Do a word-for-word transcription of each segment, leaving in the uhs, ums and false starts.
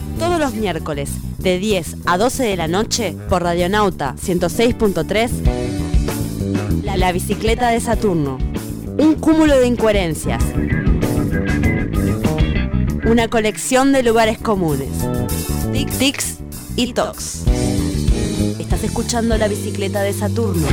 Todos los miércoles, de diez a doce de la noche, por Radionauta ciento seis punto tres, la, la bicicleta de Saturno. Un cúmulo de incoherencias. Una colección de lugares comunes. Tic, tics y tocs. Estás escuchando La Bicicleta de Saturno.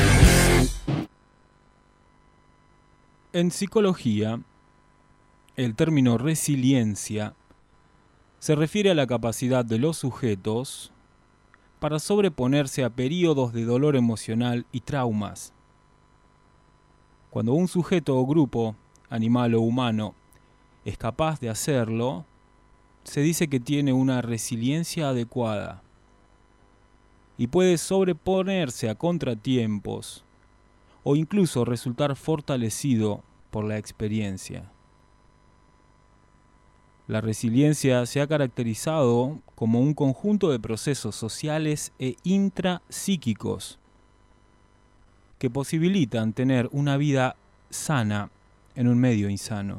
En psicología, el término resiliencia se refiere a la capacidad de los sujetos para sobreponerse a períodos de dolor emocional y traumas. Cuando un sujeto o grupo, animal o humano, es capaz de hacerlo, se dice que tiene una resiliencia adecuada y puede sobreponerse a contratiempos o incluso resultar fortalecido por la experiencia. La resiliencia se ha caracterizado como un conjunto de procesos sociales e intrapsíquicos que posibilitan tener una vida sana en un medio insano.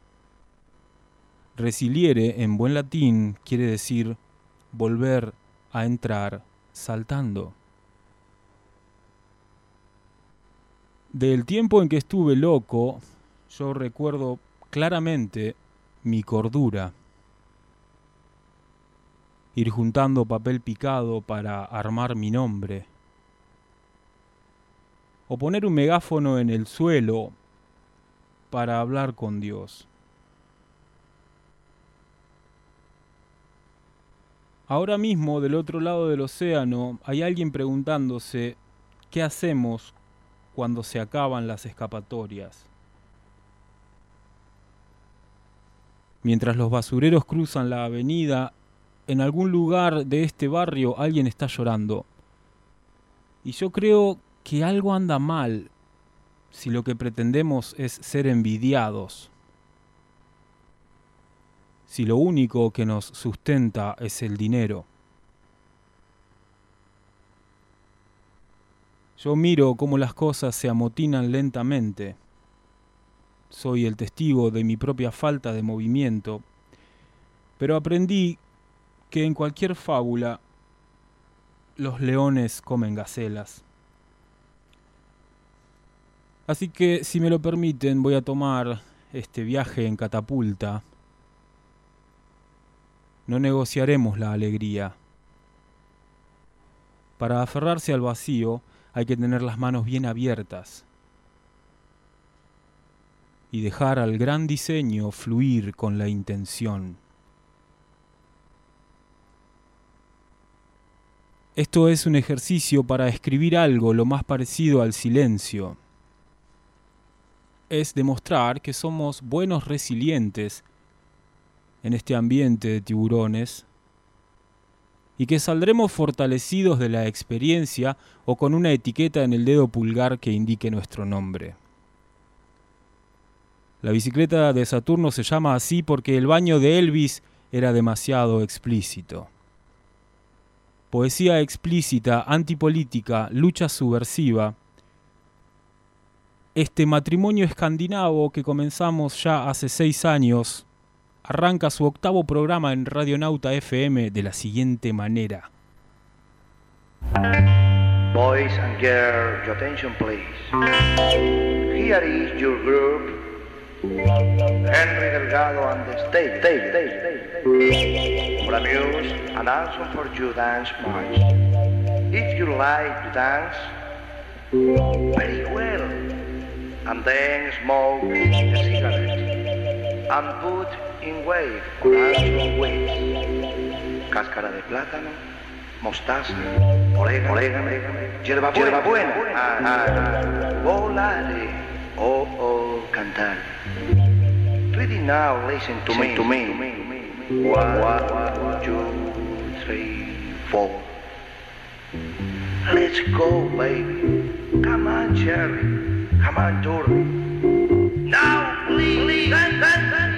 Resiliere, en buen latín, quiere decir volver a entrar saltando. Del tiempo en que estuve loco, yo recuerdo claramente mi cordura. Ir juntando papel picado para armar mi nombre. O poner un megáfono en el suelo para hablar con Dios. Ahora mismo, del otro lado del océano, hay alguien preguntándose ¿qué hacemos cuando se acaban las escapatorias? Mientras los basureros cruzan la avenida, en algún lugar de este barrio alguien está llorando. Y yo creo que algo anda mal si lo que pretendemos es ser envidiados. Si lo único que nos sustenta es el dinero. Yo miro cómo las cosas se amotinan lentamente. Soy el testigo de mi propia falta de movimiento, pero aprendí que en cualquier fábula los leones comen gacelas. Así que, si me lo permiten, voy a tomar este viaje en catapulta. No negociaremos la alegría. Para aferrarse al vacío hay que tener las manos bien abiertas y dejar al gran diseño fluir con la intención. Esto es un ejercicio para escribir algo lo más parecido al silencio. Es demostrar que somos buenos resilientes en este ambiente de tiburones y que saldremos fortalecidos de la experiencia o con una etiqueta en el dedo pulgar que indique nuestro nombre. La bicicleta de Saturno se llama así porque el baño de Elvis era demasiado explícito. Poesía explícita, antipolítica, lucha subversiva. Este matrimonio escandinavo que comenzamos ya hace seis años arranca su octavo programa en Radionauta F M de la siguiente manera. Boys and girls, your attention please. Here is your group. Henry Delgado and the stage, stage, stage, stage. For amuse and also for you dance march. If you like to dance, very well. And then smoke a cigarette. And put in wave or also wave. Cáscara de plátano, mostaza, orégano, orégano, hierba buena, hierba buena. Ah, ah, volare, oh, oh, cantar. Ready now, listen to me, to me. One, one, two, three, four. Let's go, baby. Come on, Cherry. Come on, Dory. Now, please, please, dance, dance, dance.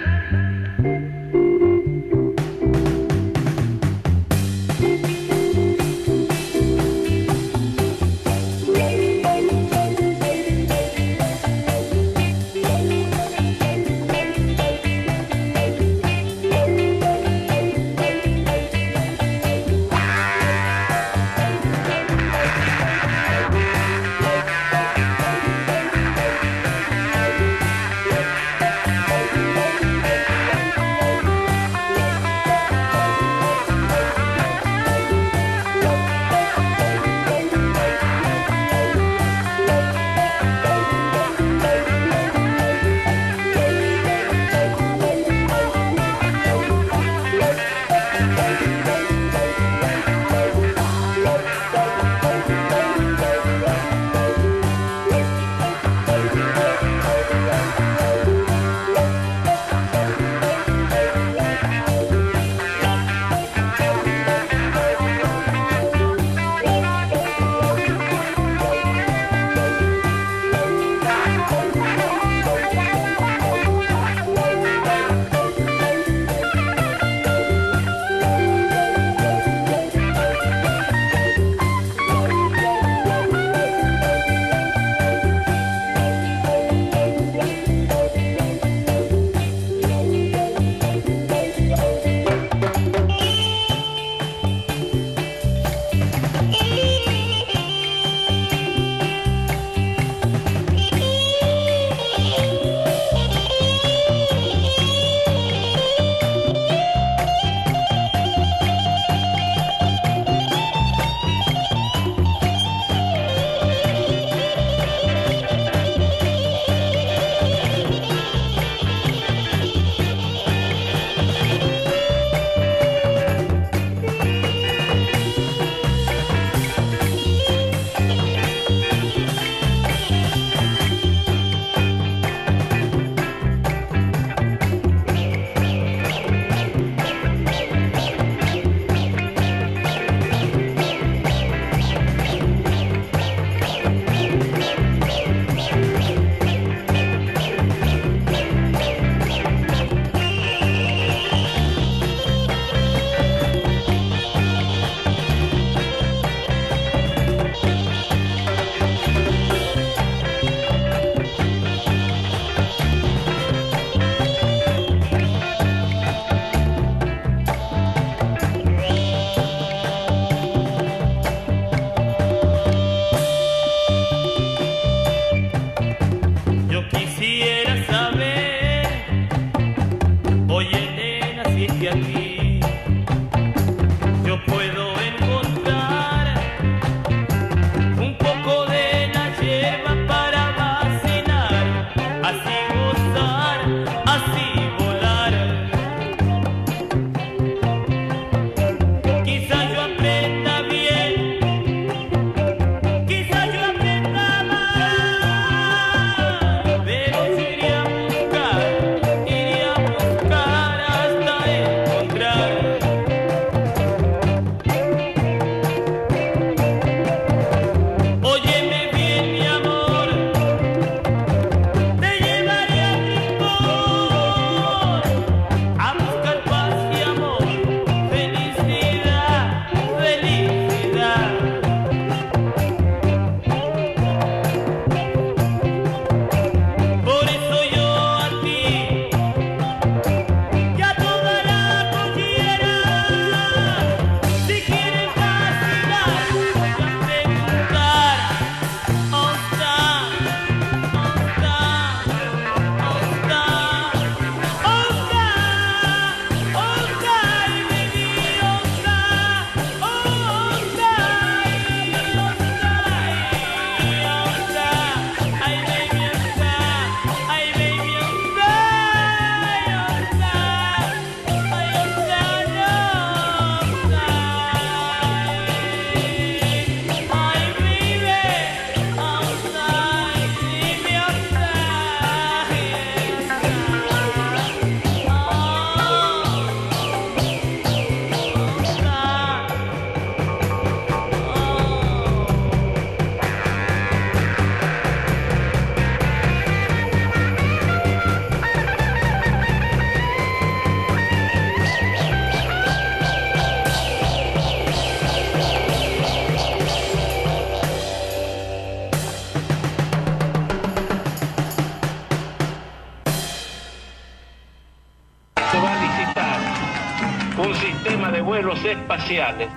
vuelos espaciales,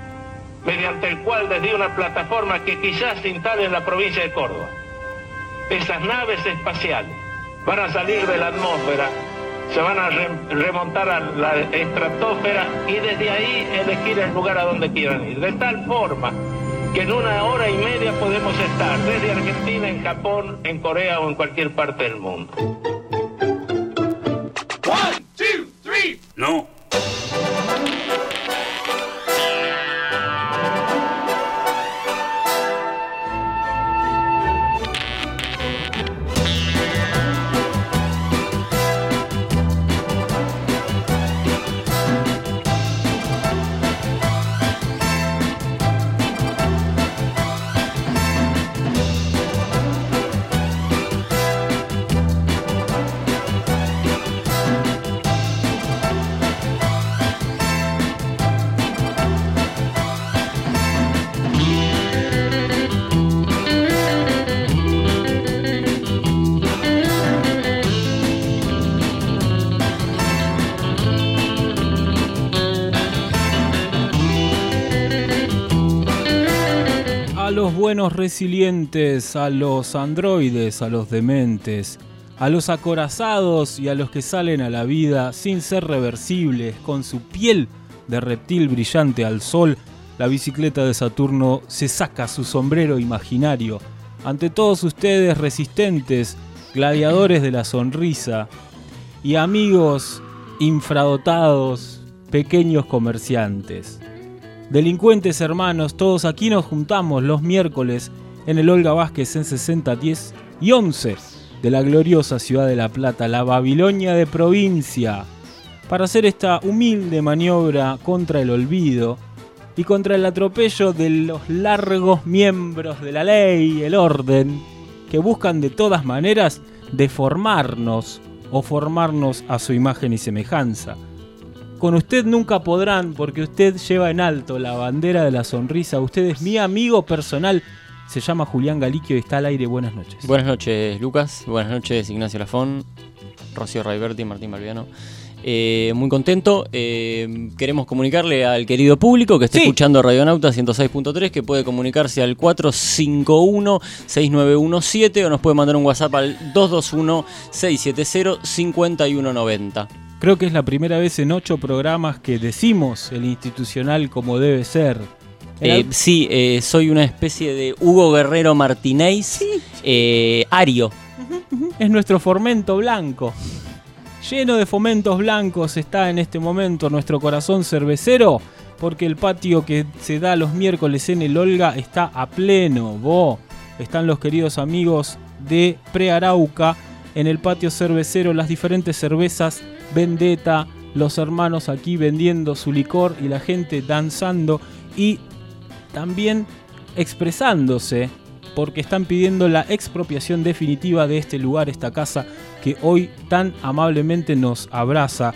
mediante el cual desde una plataforma que quizás se instale en la provincia de Córdoba, esas naves espaciales van a salir de la atmósfera, se van a re remontar a la estratosfera y desde ahí elegir el lugar a donde quieran ir, de tal forma que en una hora y media podemos estar desde Argentina, en Japón, en Corea o en cualquier parte del mundo. One, two, three. No. Buenos resilientes, a los androides, a los dementes, a los acorazados y a los que salen a la vida sin ser reversibles, con su piel de reptil brillante al sol, la bicicleta de Saturno se saca su sombrero imaginario. Ante todos ustedes resistentes, gladiadores de la sonrisa y amigos infradotados, pequeños comerciantes. Delincuentes hermanos, todos aquí nos juntamos los miércoles en el Olga Vázquez en sesenta, diez y once de la gloriosa ciudad de La Plata, la Babilonia de provincia, para hacer esta humilde maniobra contra el olvido y contra el atropello de los largos miembros de la ley, el orden, que buscan de todas maneras deformarnos o formarnos a su imagen y semejanza. Con usted nunca podrán, porque usted lleva en alto la bandera de la sonrisa. Usted es mi amigo personal. Se llama Julián Galiquio y está al aire. Buenas noches. Buenas noches, Lucas. Buenas noches, Ignacio Lafón, Rocío Raiberti, Martín Balbiano. Eh, muy contento. Eh, queremos comunicarle al querido público que esté sí. escuchando Radionauta ciento seis punto tres que puede comunicarse al cuatro cinco uno, seis nueve uno siete o nos puede mandar un WhatsApp al dos dos uno, seis siete cero, cinco uno nueve cero. Creo que es la primera vez en ocho programas que decimos el institucional como debe ser. Eh, sí, eh, soy una especie de Hugo Guerrero Martínez, sí. eh, Ario. Es nuestro fomento blanco. Lleno de fomentos blancos está en este momento nuestro corazón cervecero, porque el patio que se da los miércoles en el Olga está a pleno. Bo. Están los queridos amigos de Pre-Arauca en el patio cervecero, las diferentes cervezas Vendetta, los hermanos aquí vendiendo su licor y la gente danzando y también expresándose, porque están pidiendo la expropiación definitiva de este lugar, esta casa que hoy tan amablemente nos abraza.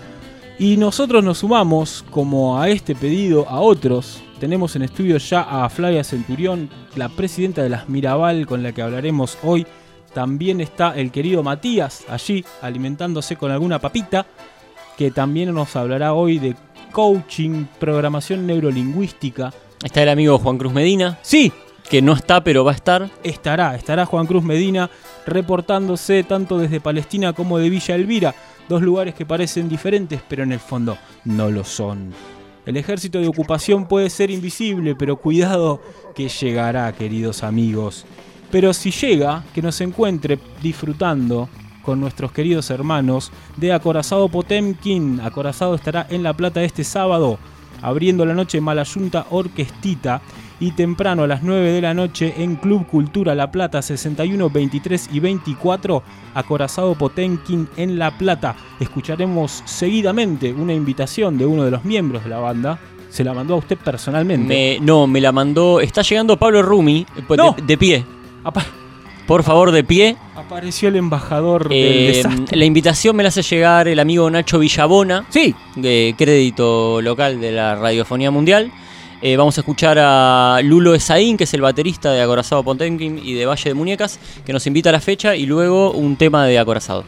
Y nosotros nos sumamos, como a este pedido, a otros. Tenemos en estudio ya a Flavia Centurión, la presidenta de las Mirabal, con la que hablaremos hoy. También está el querido Matías allí, alimentándose con alguna papita, que también nos hablará hoy de coaching, programación neurolingüística. Está el amigo Juan Cruz Medina. Sí. Que no está, pero va a estar. Estará, estará Juan Cruz Medina reportándose tanto desde Palestina como de Villa Elvira. Dos lugares que parecen diferentes, pero en el fondo no lo son. El ejército de ocupación puede ser invisible, pero cuidado que llegará, queridos amigos. Pero si llega, que nos encuentre disfrutando con nuestros queridos hermanos de Acorazado Potemkin. Acorazado estará en La Plata este sábado, abriendo la noche Malayunta Orquestita, y temprano a las nueve de la noche en Club Cultura La Plata, sesenta y uno, veintitrés y veinticuatro, Acorazado Potemkin en La Plata. Escucharemos seguidamente una invitación de uno de los miembros de la banda. ¿Se la mandó a usted personalmente? Me, no, me la mandó... Está llegando Pablo Rumi, no. de, de pie. Apa- Por favor, de pie. Apareció el embajador eh, del desastre. La invitación me la hace llegar el amigo Nacho Villabona. Sí. De crédito local de la Radiofonía Mundial. Eh, vamos a escuchar a Lulo Esaín, que es el baterista de Acorazado Potemkin y de Valle de Muñecas, que nos invita a la fecha, y luego un tema de Acorazado.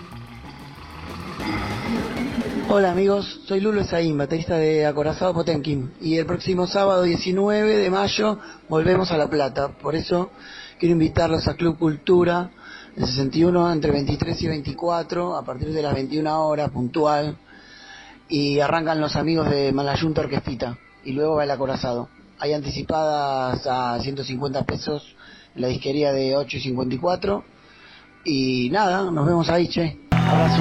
Hola amigos, soy Lulo Esaín, baterista de Acorazado Potemkin, y el próximo sábado diecinueve de mayo volvemos a La Plata. Por eso quiero invitarlos a Club Cultura, el sesenta y uno, entre veintitrés y veinticuatro, a partir de las veintiuna horas, puntual, y arrancan los amigos de Malayunta Orquestita. Y luego va el Acorazado. Hay anticipadas a ciento cincuenta pesos en la disquería de ocho y cincuenta y cuatro. Y nada, nos vemos ahí, che. Abrazo.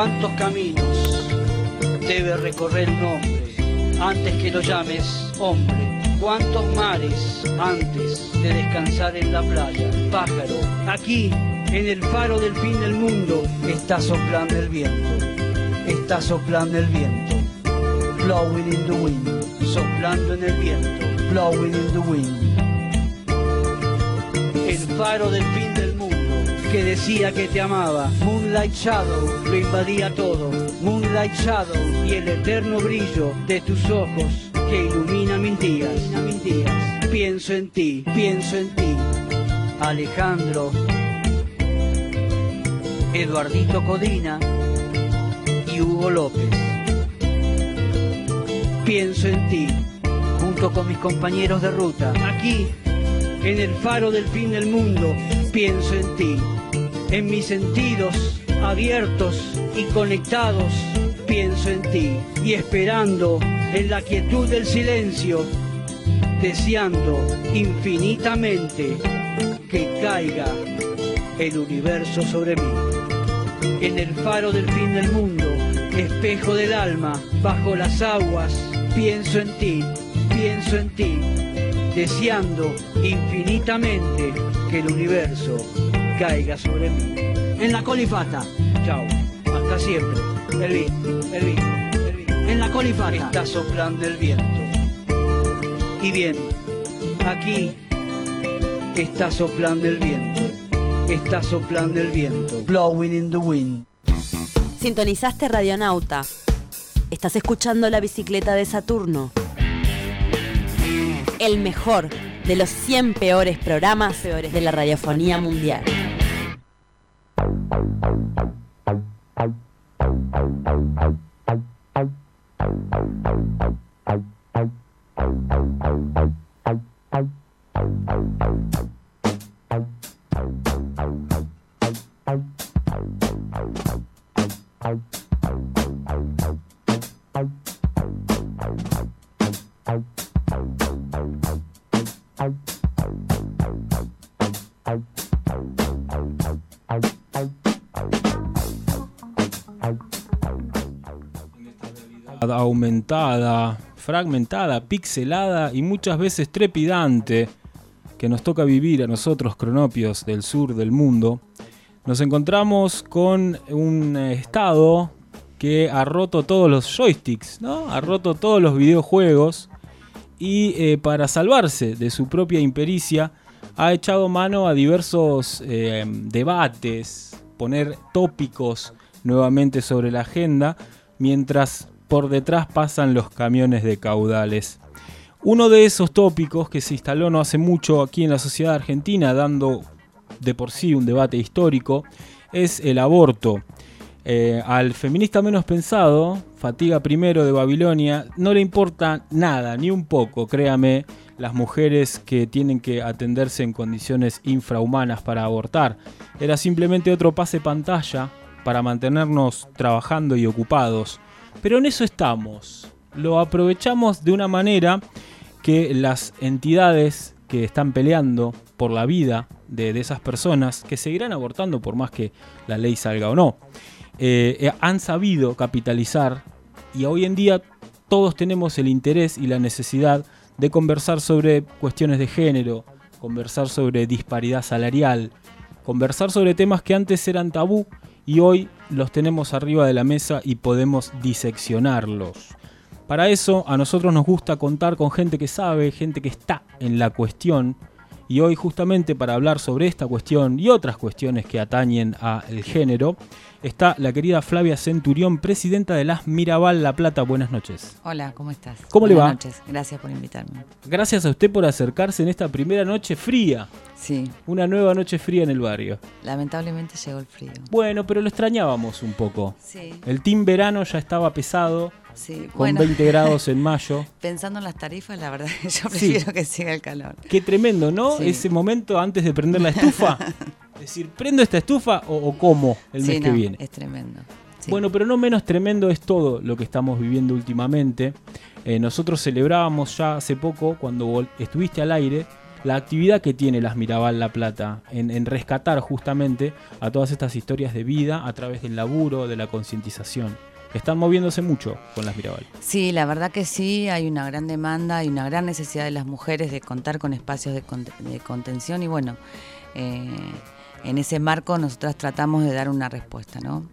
¿Cuántos caminos debe recorrer un hombre antes que lo llames hombre? ¿Cuántos mares antes de descansar en la playa? Pájaro, aquí, en el faro del fin del mundo, está soplando el viento. Está soplando el viento. Blowing in the wind. Soplando en el viento. Blowing in the wind. El faro del fin del mundo que decía que te amaba. Moonlight Shadow lo invadía todo. Moonlight Shadow y el eterno brillo de tus ojos que ilumina mis días, mis días. Pienso en ti, pienso en ti. Alejandro, Eduardito Codina y Hugo López. Pienso en ti, junto con mis compañeros de ruta. Aquí, en el faro del fin del mundo, pienso en ti. En mis sentidos abiertos y conectados, pienso en ti. Y esperando en la quietud del silencio, deseando infinitamente que caiga el universo sobre mí. En el faro del fin del mundo, espejo del alma, bajo las aguas, pienso en ti, pienso en ti, deseando infinitamente que el universo caiga sobre mí. En la colifata, chao, hasta siempre, Elvin, Elvin, Elvin. En la colifata está soplando el viento. Y bien, aquí está soplando el viento. Está soplando el viento. Blowing in the wind. Sintonizaste Radionauta. Estás escuchando La Bicicleta de Saturno. El mejor de los cien peores programas peores de la radiofonía mundial. Aumentada, fragmentada, pixelada y muchas veces trepidante que nos toca vivir a nosotros, cronopios del sur del mundo, nos encontramos con un estado que ha roto todos los joysticks, ¿no? Ha roto todos los videojuegos y eh, para salvarse de su propia impericia ha echado mano a diversos eh, debates, poner tópicos nuevamente sobre la agenda, mientras por detrás pasan los camiones de caudales. Uno de esos tópicos que se instaló no hace mucho aquí en la sociedad argentina, dando de por sí un debate histórico, es el aborto. Eh, al feminista menos pensado, Fatiga Primero de Babilonia, no le importa nada, ni un poco, créame, las mujeres que tienen que atenderse en condiciones infrahumanas para abortar. Era simplemente otro pase pantalla para mantenernos trabajando y ocupados. Pero en eso estamos. Lo aprovechamos de una manera que las entidades que están peleando por la vida de, de esas personas, que seguirán abortando por más que la ley salga o no, eh, han sabido capitalizar, y hoy en día todos tenemos el interés y la necesidad de conversar sobre cuestiones de género, conversar sobre disparidad salarial, conversar sobre temas que antes eran tabú y hoy los tenemos arriba de la mesa y podemos diseccionarlos. Para eso a nosotros nos gusta contar con gente que sabe, gente que está en la cuestión, y hoy justamente para hablar sobre esta cuestión y otras cuestiones que atañen al género está la querida Flavia Centurión, presidenta de las Mirabal La Plata. Buenas noches. Hola, ¿cómo estás? ¿Cómo le va? Buenas noches, gracias por invitarme. Gracias a usted por acercarse en esta primera noche fría. Sí. Una nueva noche fría en el barrio. Lamentablemente llegó el frío. Bueno, pero lo extrañábamos un poco. Sí. El team verano ya estaba pesado. Sí, con bueno, veinte grados en mayo. Pensando en las tarifas, la verdad, yo prefiero sí. que siga el calor. Qué tremendo, ¿no? Sí. Ese momento antes de prender la estufa. Es decir, ¿prendo esta estufa o, o como el sí, mes no, que viene? Es tremendo. Sí. Bueno, pero no menos tremendo es todo lo que estamos viviendo últimamente. Eh, nosotros celebrábamos ya hace poco, cuando estuviste al aire, la actividad que tiene las Mirabal La Plata en, en rescatar justamente a todas estas historias de vida a través del laburo, de la concientización. Están moviéndose mucho con las Mirabal. Sí, la verdad que sí, hay una gran demanda, hay una gran necesidad de las mujeres de contar con espacios de, cont- de contención y bueno, eh, en ese marco nosotras tratamos de dar una respuesta, ¿no?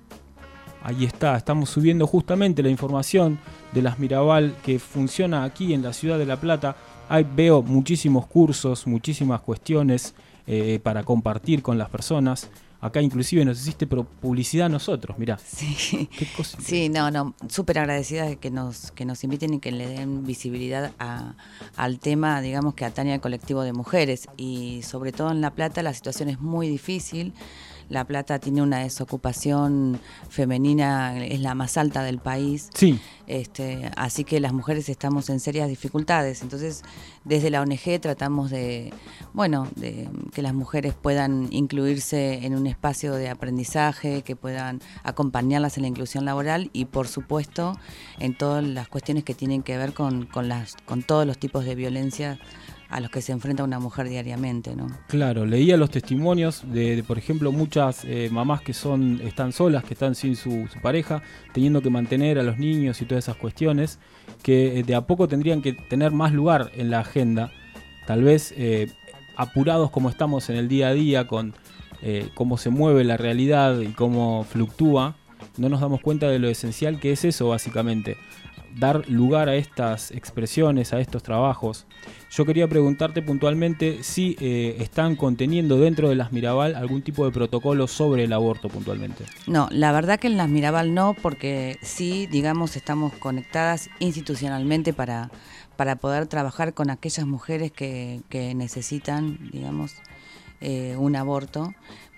Ahí está, estamos subiendo justamente la información de las Mirabal que funciona aquí en la ciudad de La Plata. Ahí veo muchísimos cursos, muchísimas cuestiones eh, para compartir con las personas. Acá inclusive nos hiciste publicidad a nosotros, mirá. Sí, qué cosa. Sí, no, no, súper agradecida de que nos, que nos inviten y que le den visibilidad a, al tema, digamos, que atañe al colectivo de mujeres. Y sobre todo en La Plata la situación es muy difícil. La Plata tiene una desocupación femenina, es la más alta del país. Sí. Este, así que las mujeres estamos en serias dificultades. Entonces, desde la O N G tratamos de, bueno, de que las mujeres puedan incluirse en un espacio de aprendizaje, que puedan acompañarlas en la inclusión laboral y, por supuesto, en todas las cuestiones que tienen que ver con, con, las, con todos los tipos de violencia a los que se enfrenta una mujer diariamente, ¿no? Claro, leía los testimonios de, de por ejemplo, muchas eh, mamás que son están solas, que están sin su, su pareja, teniendo que mantener a los niños y todas esas cuestiones, que eh, de a poco tendrían que tener más lugar en la agenda, tal vez eh, apurados como estamos en el día a día, con eh, cómo se mueve la realidad y cómo fluctúa, no nos damos cuenta de lo esencial que es eso, básicamente. Dar lugar a estas expresiones, a estos trabajos. Yo quería preguntarte puntualmente si eh, están conteniendo dentro de las Mirabal algún tipo de protocolo sobre el aborto puntualmente. No, la verdad que en las Mirabal no, porque sí, digamos, estamos conectadas institucionalmente para, para poder trabajar con aquellas mujeres que, que necesitan, digamos, eh, un aborto,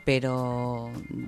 pero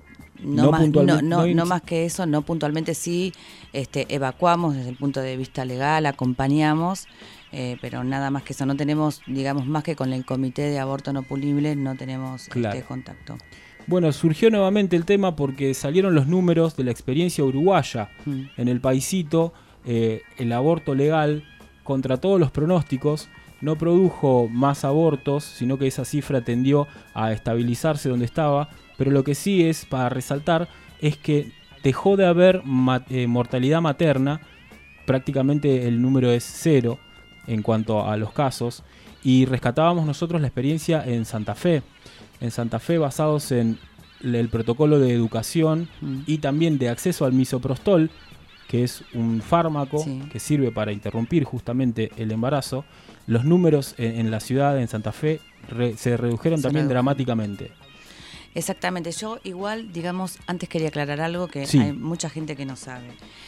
no, no, más, no, no, no, no más que eso, no puntualmente sí, este, evacuamos desde el punto de vista legal, acompañamos, eh, pero nada más que eso, no tenemos, digamos, más que con el Comité de Aborto No Punible, no tenemos claro. este contacto. Bueno, surgió nuevamente el tema porque salieron los números de la experiencia uruguaya. Mm. En el paisito, eh, el aborto legal, contra todos los pronósticos, no produjo más abortos, sino que esa cifra tendió a estabilizarse donde estaba, pero lo que sí es para resaltar es que dejó de haber mat- eh, mortalidad materna, prácticamente el número es cero en cuanto a los casos, y rescatábamos nosotros la experiencia en Santa Fe, en Santa Fe basados en el protocolo de educación mm. y también de acceso al misoprostol, que es un fármaco sí. que sirve para interrumpir justamente el embarazo. Los números en, en la ciudad, en Santa Fe, re, se redujeron se también redujo. dramáticamente. Exactamente. Yo igual, digamos, antes quería aclarar algo que sí. hay mucha gente que no sabe.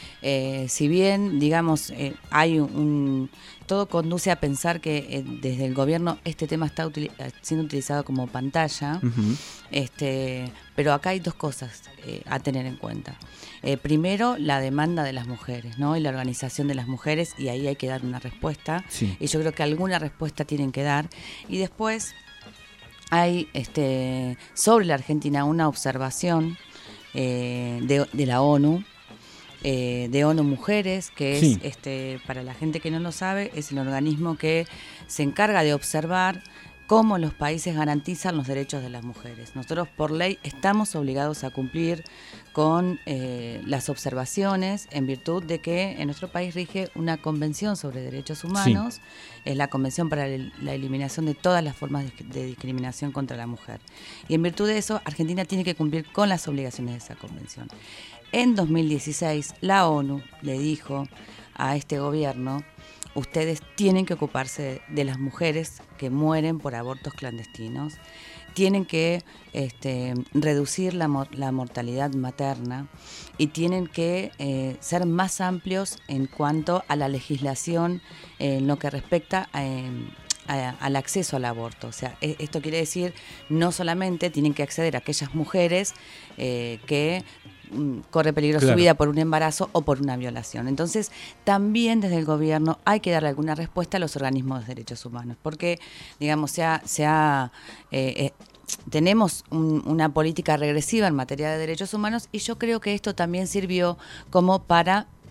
Eh, si bien, digamos, eh, hay un, un... todo conduce a pensar que eh, desde el gobierno este tema está util- siendo utilizado como pantalla, uh-huh. este, pero acá hay dos cosas eh, a tener en cuenta. Eh, primero, la demanda de las mujeres, ¿no? Y la organización de las mujeres, y ahí hay que dar una respuesta. Sí. Y yo creo que alguna respuesta tienen que dar. Y después hay este, sobre la Argentina una observación eh, de, de la ONU, eh, de ONU Mujeres, que es, sí. este, para la gente que no lo sabe, es el organismo que se encarga de observar cómo los países garantizan los derechos de las mujeres. Nosotros por ley estamos obligados a cumplir con eh, las observaciones en virtud de que en nuestro país rige una convención sobre derechos humanos, sí. es la Convención para la Eliminación de todas las formas de, de discriminación contra la mujer. Y en virtud de eso, Argentina tiene que cumplir con las obligaciones de esa convención. En dos mil dieciséis, la ONU le dijo a este gobierno: ustedes tienen que ocuparse de las mujeres que mueren por abortos clandestinos, tienen que este, reducir la, la mortalidad materna y tienen que eh, ser más amplios en cuanto a la legislación eh, en lo que respecta a, a, al acceso al aborto. O sea, esto quiere decir no solamente tienen que acceder a aquellas mujeres eh, que corre peligro claro. su vida por un embarazo o por una violación. Entonces, también desde el gobierno hay que darle alguna respuesta a los organismos de derechos humanos, porque, digamos, se ha, se ha, eh, eh, tenemos un, una política regresiva en materia de derechos humanos y yo creo que esto también sirvió como para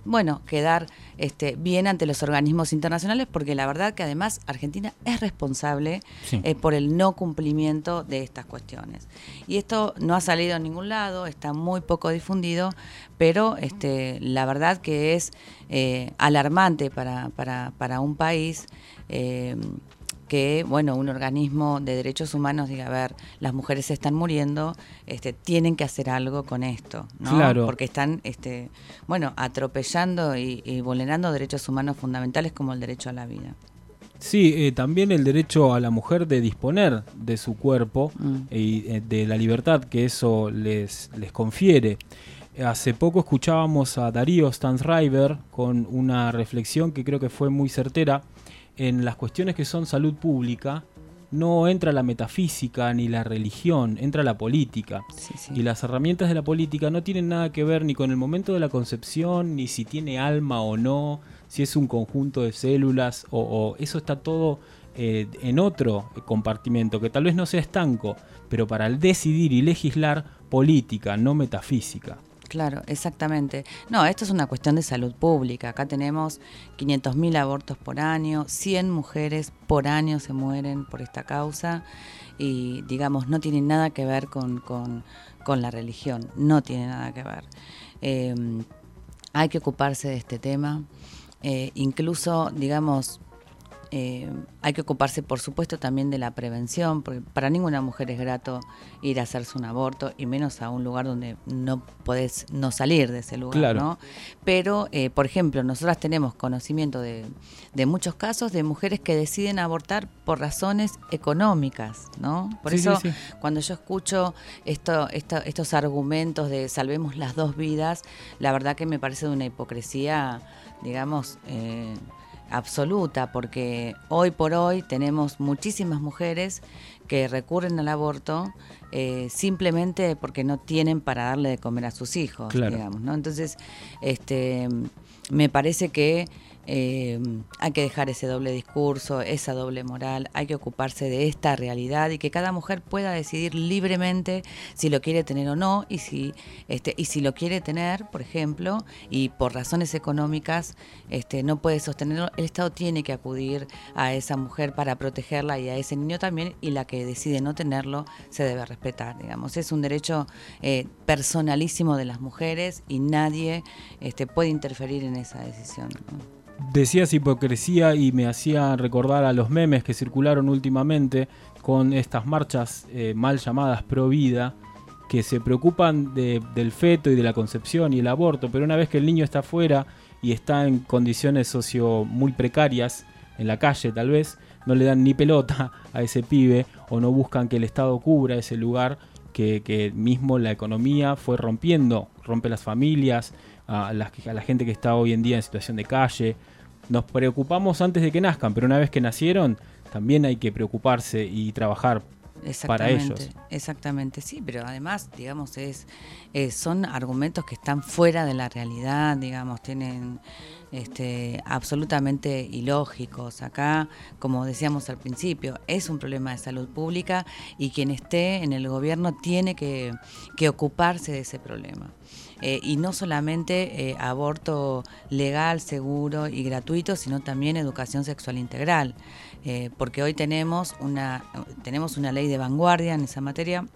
bueno, quedar este, bien ante los organismos internacionales, porque la verdad que además Argentina es responsable sí. eh, por el no cumplimiento de estas cuestiones. Y esto no ha salido a ningún lado, está muy poco difundido, pero este, la verdad que es eh, alarmante para, para, para un país eh, que, bueno, un organismo de derechos humanos diga, a ver, las mujeres se están muriendo, este, tienen que hacer algo con esto, ¿no? Claro. Porque están, este, bueno, atropellando y, y vulnerando derechos humanos fundamentales como el derecho a la vida. Sí, eh, también el derecho a la mujer de disponer de su cuerpo mm. y eh, de la libertad que eso les, les confiere. Hace poco escuchábamos a Darío Stanzreiber con una reflexión que creo que fue muy certera. En las cuestiones que son salud pública no entra la metafísica ni la religión, entra la política. Sí, sí. Y las herramientas de la política no tienen nada que ver ni con el momento de la concepción, ni si tiene alma o no, si es un conjunto de células, o, o eso está todo eh, en otro compartimento, que tal vez no sea estanco, pero para el decidir y legislar, política, no metafísica. Claro, exactamente. No, esto es una cuestión de salud pública. Acá tenemos quinientos mil abortos por año, cien mujeres por año se mueren por esta causa y, digamos, no tiene nada que ver con, con, con la religión, no tiene nada que ver. Eh, hay que ocuparse de este tema, eh, incluso, digamos, Eh, hay que ocuparse, por supuesto, también de la prevención, porque para ninguna mujer es grato ir a hacerse un aborto, y menos a un lugar donde no podés no salir de ese lugar, claro. ¿no? Pero, eh, por ejemplo, nosotras tenemos conocimiento de, de muchos casos de mujeres que deciden abortar por razones económicas, ¿no? Por sí, eso, sí, sí. cuando yo escucho esto, esto, estos argumentos de salvemos las dos vidas, la verdad que me parece de una hipocresía, digamos, eh, absoluta, porque hoy por hoy tenemos muchísimas mujeres que recurren al aborto eh, simplemente porque no tienen para darle de comer a sus hijos, claro. digamos, ¿no? Entonces, este, me parece que eh, hay que dejar ese doble discurso, esa doble moral, hay que ocuparse de esta realidad y que cada mujer pueda decidir libremente si lo quiere tener o no, y si este y si lo quiere tener, por ejemplo, y por razones económicas este no puede sostenerlo, el Estado tiene que acudir a esa mujer para protegerla y a ese niño también, y la que decide no tenerlo se debe respetar, digamos. Es un derecho eh, personalísimo de las mujeres y nadie este puede interferir en esa decisión, ¿no? Decías hipocresía y me hacía recordar a los memes que circularon últimamente con estas marchas eh, mal llamadas pro vida, que se preocupan de, del feto y de la concepción y el aborto, pero una vez que el niño está afuera y está en condiciones socio muy precarias, en la calle tal vez, no le dan ni pelota a ese pibe o no buscan que el Estado cubra ese lugar que, que mismo la economía fue rompiendo, rompe las familias, a la, a la gente que está hoy en día en situación de calle. Nos preocupamos antes de que nazcan, pero una vez que nacieron también hay que preocuparse y trabajar para ellos. Exactamente, sí, pero además, digamos, es eh, son argumentos que están fuera de la realidad, digamos, tienen este, absolutamente ilógicos. Acá, como decíamos al principio, es un problema de salud pública y quien esté en el gobierno tiene que, que ocuparse de ese problema. Eh, y no solamente eh, aborto legal, seguro y gratuito, sino también educación sexual integral, eh, porque hoy tenemos una tenemos una ley de vanguardia en esa materia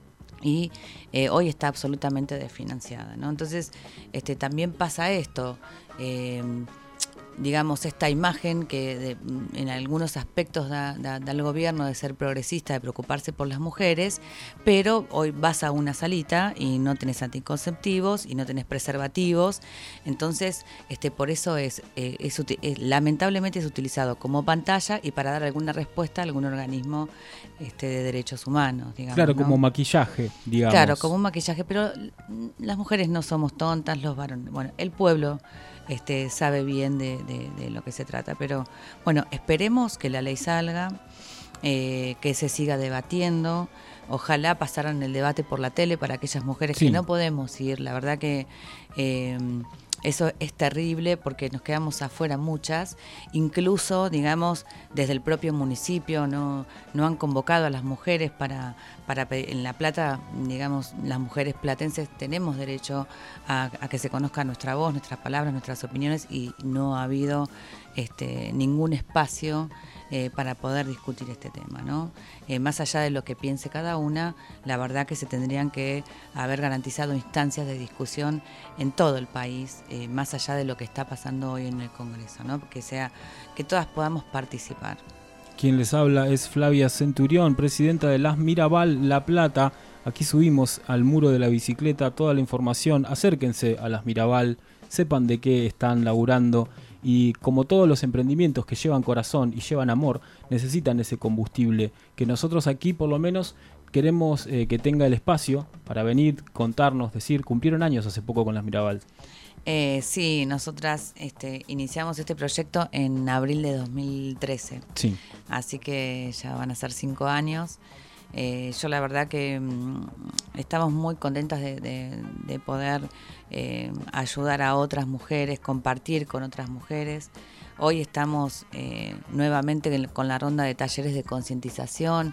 y eh, hoy está absolutamente desfinanciada, ¿no? Entonces, este, también pasa esto. Eh, digamos, esta imagen que de, en algunos aspectos da, da, da el gobierno de ser progresista, de preocuparse por las mujeres, pero hoy vas a una salita y no tenés anticonceptivos y no tenés preservativos, entonces este por eso es, eh, es, es lamentablemente es utilizado como pantalla y para dar alguna respuesta a algún organismo este, de derechos humanos, digamos. Claro, ¿no? como maquillaje, digamos. Claro, como un maquillaje, pero las mujeres no somos tontas, los varones, bueno, el pueblo Este, sabe bien de, de, de lo que se trata, pero bueno, esperemos que la ley salga, eh, que se siga debatiendo, ojalá pasaran el debate por la tele para aquellas mujeres sí. que no podemos ir, la verdad que eh, eso es terrible porque nos quedamos afuera muchas, incluso, digamos, desde el propio municipio no, no han convocado a las mujeres para, para en La Plata, digamos, las mujeres platenses tenemos derecho a, a que se conozca nuestra voz, nuestras palabras, nuestras opiniones, y no ha habido este, ningún espacio Eh, para poder discutir este tema, ¿no? Eh, más allá de lo que piense cada una, la verdad que se tendrían que haber garantizado instancias de discusión en todo el país, eh, más allá de lo que está pasando hoy en el Congreso, ¿no? Que sea, que todas podamos participar. Quien les habla es Flavia Centurión, presidenta de Las Mirabal La Plata. Aquí subimos al muro de la bicicleta toda la información. Acérquense a Las Mirabal, sepan de qué están laburando. Y como todos los emprendimientos que llevan corazón y llevan amor, necesitan ese combustible que nosotros aquí por lo menos queremos eh, que tenga el espacio para venir, contarnos, decir, cumplieron años hace poco con Las Mirabal. Eh, sí, nosotras este, iniciamos este proyecto en abril de dos mil trece. Sí. Así que ya van a ser cinco años. Eh, yo la verdad que mmm, estamos muy contentas de, de, de poder eh, ayudar a otras mujeres, compartir con otras mujeres. Hoy estamos eh, nuevamente con la ronda de talleres de concientización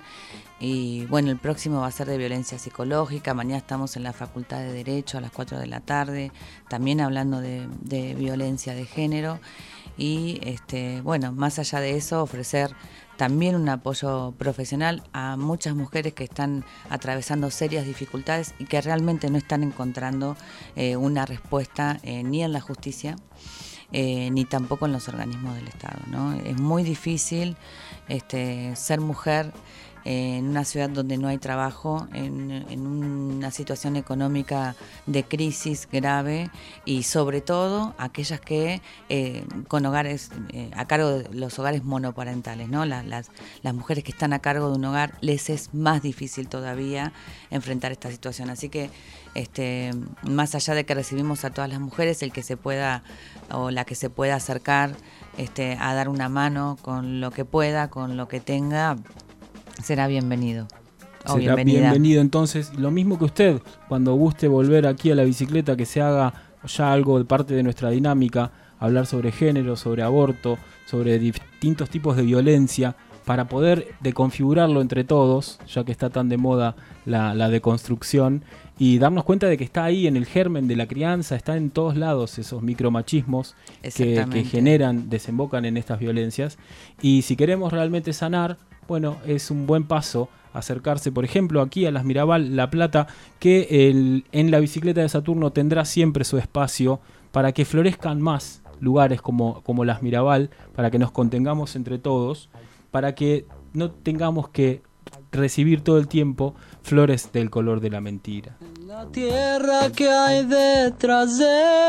y bueno, el próximo va a ser de violencia psicológica. Mañana estamos en la Facultad de Derecho a las cuatro de la tarde, también hablando de, de violencia de género. Y este, bueno, más allá de eso, ofrecer también un apoyo profesional a muchas mujeres que están atravesando serias dificultades y que realmente no están encontrando eh, una respuesta eh, ni en la justicia eh, ni tampoco en los organismos del Estado, ¿no? Es muy difícil este, ser mujer en una ciudad donde no hay trabajo, en, en una situación económica de crisis grave y sobre todo aquellas que eh, con hogares eh, a cargo de los hogares monoparentales, ¿no? Las, las, las mujeres que están a cargo de un hogar les es más difícil todavía enfrentar esta situación. Así que este, más allá de que recibimos a todas las mujeres, el que se pueda o la que se pueda acercar este, a dar una mano con lo que pueda, con lo que tenga, será bienvenido. O será bienvenida. Bienvenido. Entonces, lo mismo que usted, cuando guste volver aquí a la bicicleta, que se haga ya algo de parte de nuestra dinámica, hablar sobre género, sobre aborto, sobre distintos tipos de violencia, para poder deconfigurarlo entre todos, ya que está tan de moda la, la deconstrucción, y darnos cuenta de que está ahí en el germen de la crianza, está en todos lados esos micromachismos que, que generan, desembocan en estas violencias. Y si queremos realmente sanar, bueno, es un buen paso acercarse, por ejemplo, aquí a Las Mirabal La Plata, que el, en la bicicleta de Saturno tendrá siempre su espacio para que florezcan más lugares como, como Las Mirabal, para que nos contengamos entre todos, para que no tengamos que recibir todo el tiempo flores del color de la mentira. La tierra que hay detrás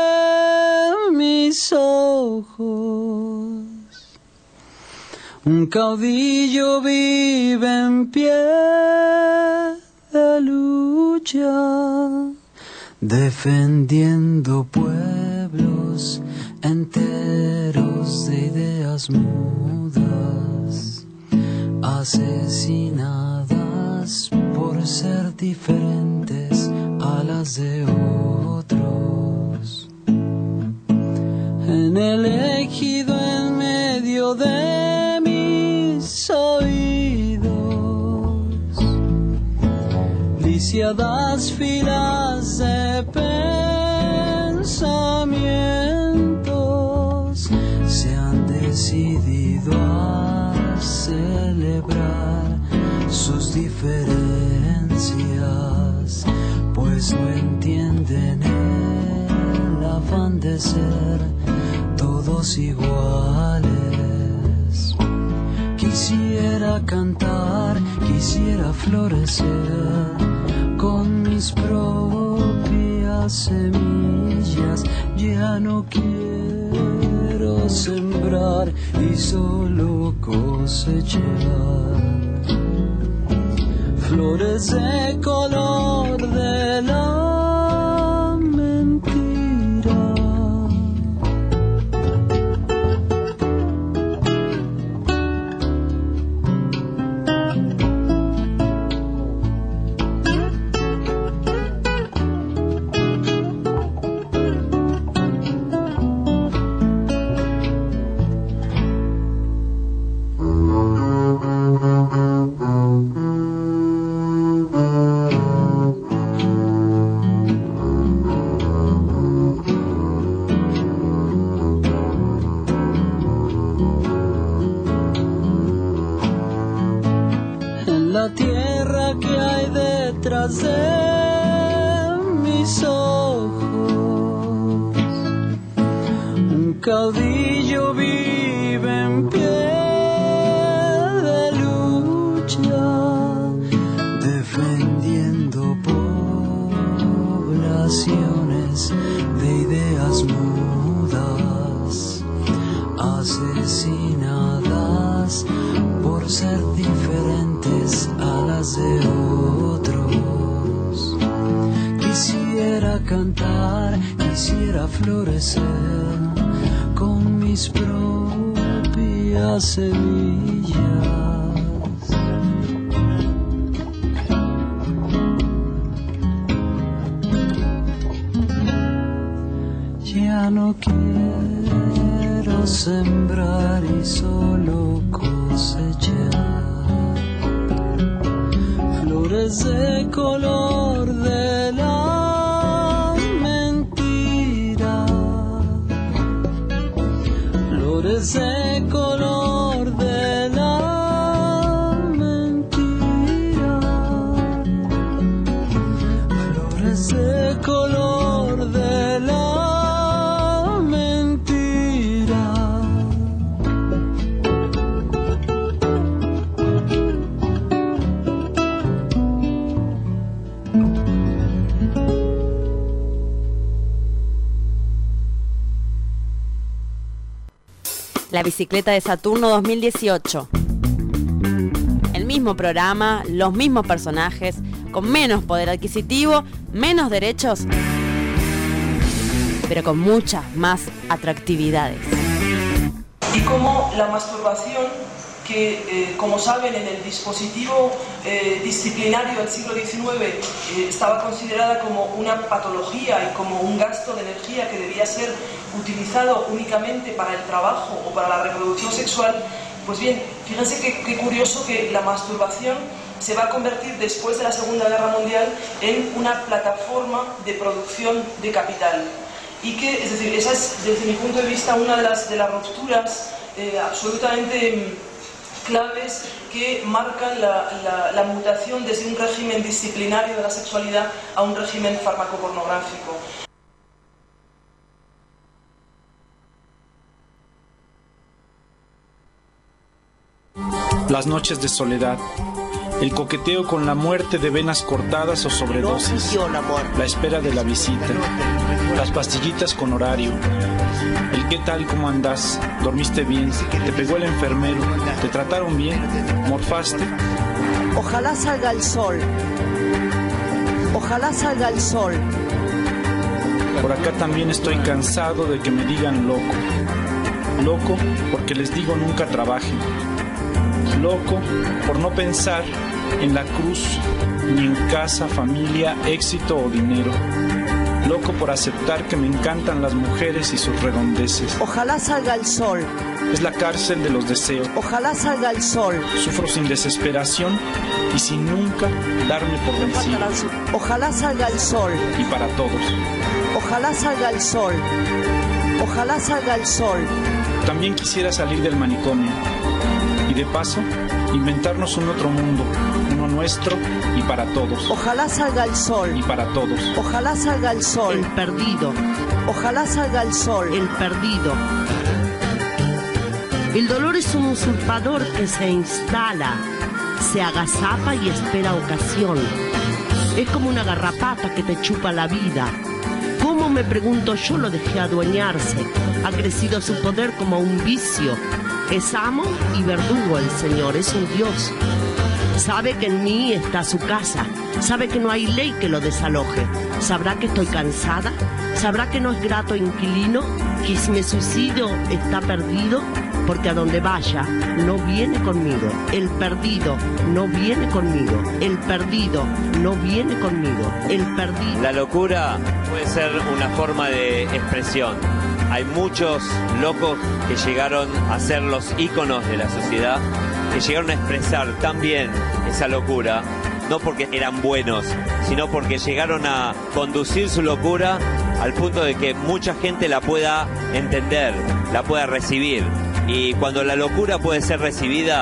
de mis ojos, un caudillo vive en pie de lucha, defendiendo pueblos enteros de ideas mudas, asesinadas por ser diferentes a las de otros. En el ejido en medio de mis oídos, lisiadas filas de pensamientos se han decidido a celebrar sus diferencias, pues no entienden el afán de ser todos iguales. Quisiera cantar, quisiera florecer con mis propias semillas. Ya no quiero sembrar y solo cosechar flores de color de la mentira. la tierra que hay detrás de mis ojos. Un caudillo vive en pie de lucha, defendiendo poblaciones de ideas mudas, asesinadas por ser diferentes a las de otros. Quisiera cantar, quisiera florecer con mis propias semillas. Ya no quiero sembrar y solo cosechar flores de color de la mentira, flores de color de la mentira, flores de color de la La bicicleta de Saturno dos mil dieciocho. El mismo programa, los mismos personajes, con menos poder adquisitivo, menos derechos, pero con muchas más atractividades. Y como la masturbación, que eh, como saben en el dispositivo eh, disciplinario del siglo diecinueve eh, estaba considerada como una patología y como un gasto de energía que debía ser utilizado únicamente para el trabajo o para la reproducción sexual, pues bien, fíjense qué, qué curioso que la masturbación se va a convertir después de la Segunda Guerra Mundial en una plataforma de producción de capital. Y que, es decir, esa es desde mi punto de vista una de las, de las rupturas eh, absolutamente claves que marcan la, la, la mutación desde un régimen disciplinario de la sexualidad a un régimen farmacopornográfico. Las noches de soledad, el coqueteo con la muerte de venas cortadas o sobredosis, la espera de la visita, las pastillitas con horario, el qué tal, cómo andás, dormiste bien, te pegó el enfermero, te trataron bien, morfaste. Ojalá salga el sol, ojalá salga el sol. Por acá también estoy cansado de que me digan loco, loco porque les digo nunca trabajen. Loco por no pensar en la cruz, ni en casa, familia, éxito o dinero. Loco por aceptar que me encantan las mujeres y sus redondeces. Ojalá salga el sol. Es la cárcel de los deseos. Ojalá salga el sol. Sufro sin desesperación y sin nunca darme por vencido. Ojalá salga el sol. Y para todos. Ojalá salga el sol. Ojalá salga el sol. También quisiera salir del manicomio. Y de paso, inventarnos un otro mundo, uno nuestro y para todos. Ojalá salga el sol. Y para todos. Ojalá salga el sol. El perdido. Ojalá salga el sol. El perdido. El dolor es un usurpador que se instala, se agazapa y espera ocasión. Es como una garrapata que te chupa la vida. ¿Cómo, me pregunto yo, lo dejé adueñarse? Ha crecido su poder como un vicio. Es amo y verdugo el Señor, es un Dios. Sabe que en mí está su casa, sabe que no hay ley que lo desaloje. Sabrá que estoy cansada, sabrá que no es grato inquilino, que si me suicido está perdido, porque a donde vaya no viene conmigo. El perdido no viene conmigo, el perdido no viene conmigo, el perdido. La locura puede ser una forma de expresión. Hay muchos locos que llegaron a ser los íconos de la sociedad, que llegaron a expresar tan bien esa locura, no porque eran buenos, sino porque llegaron a conducir su locura al punto de que mucha gente la pueda entender, la pueda recibir. Y cuando la locura puede ser recibida,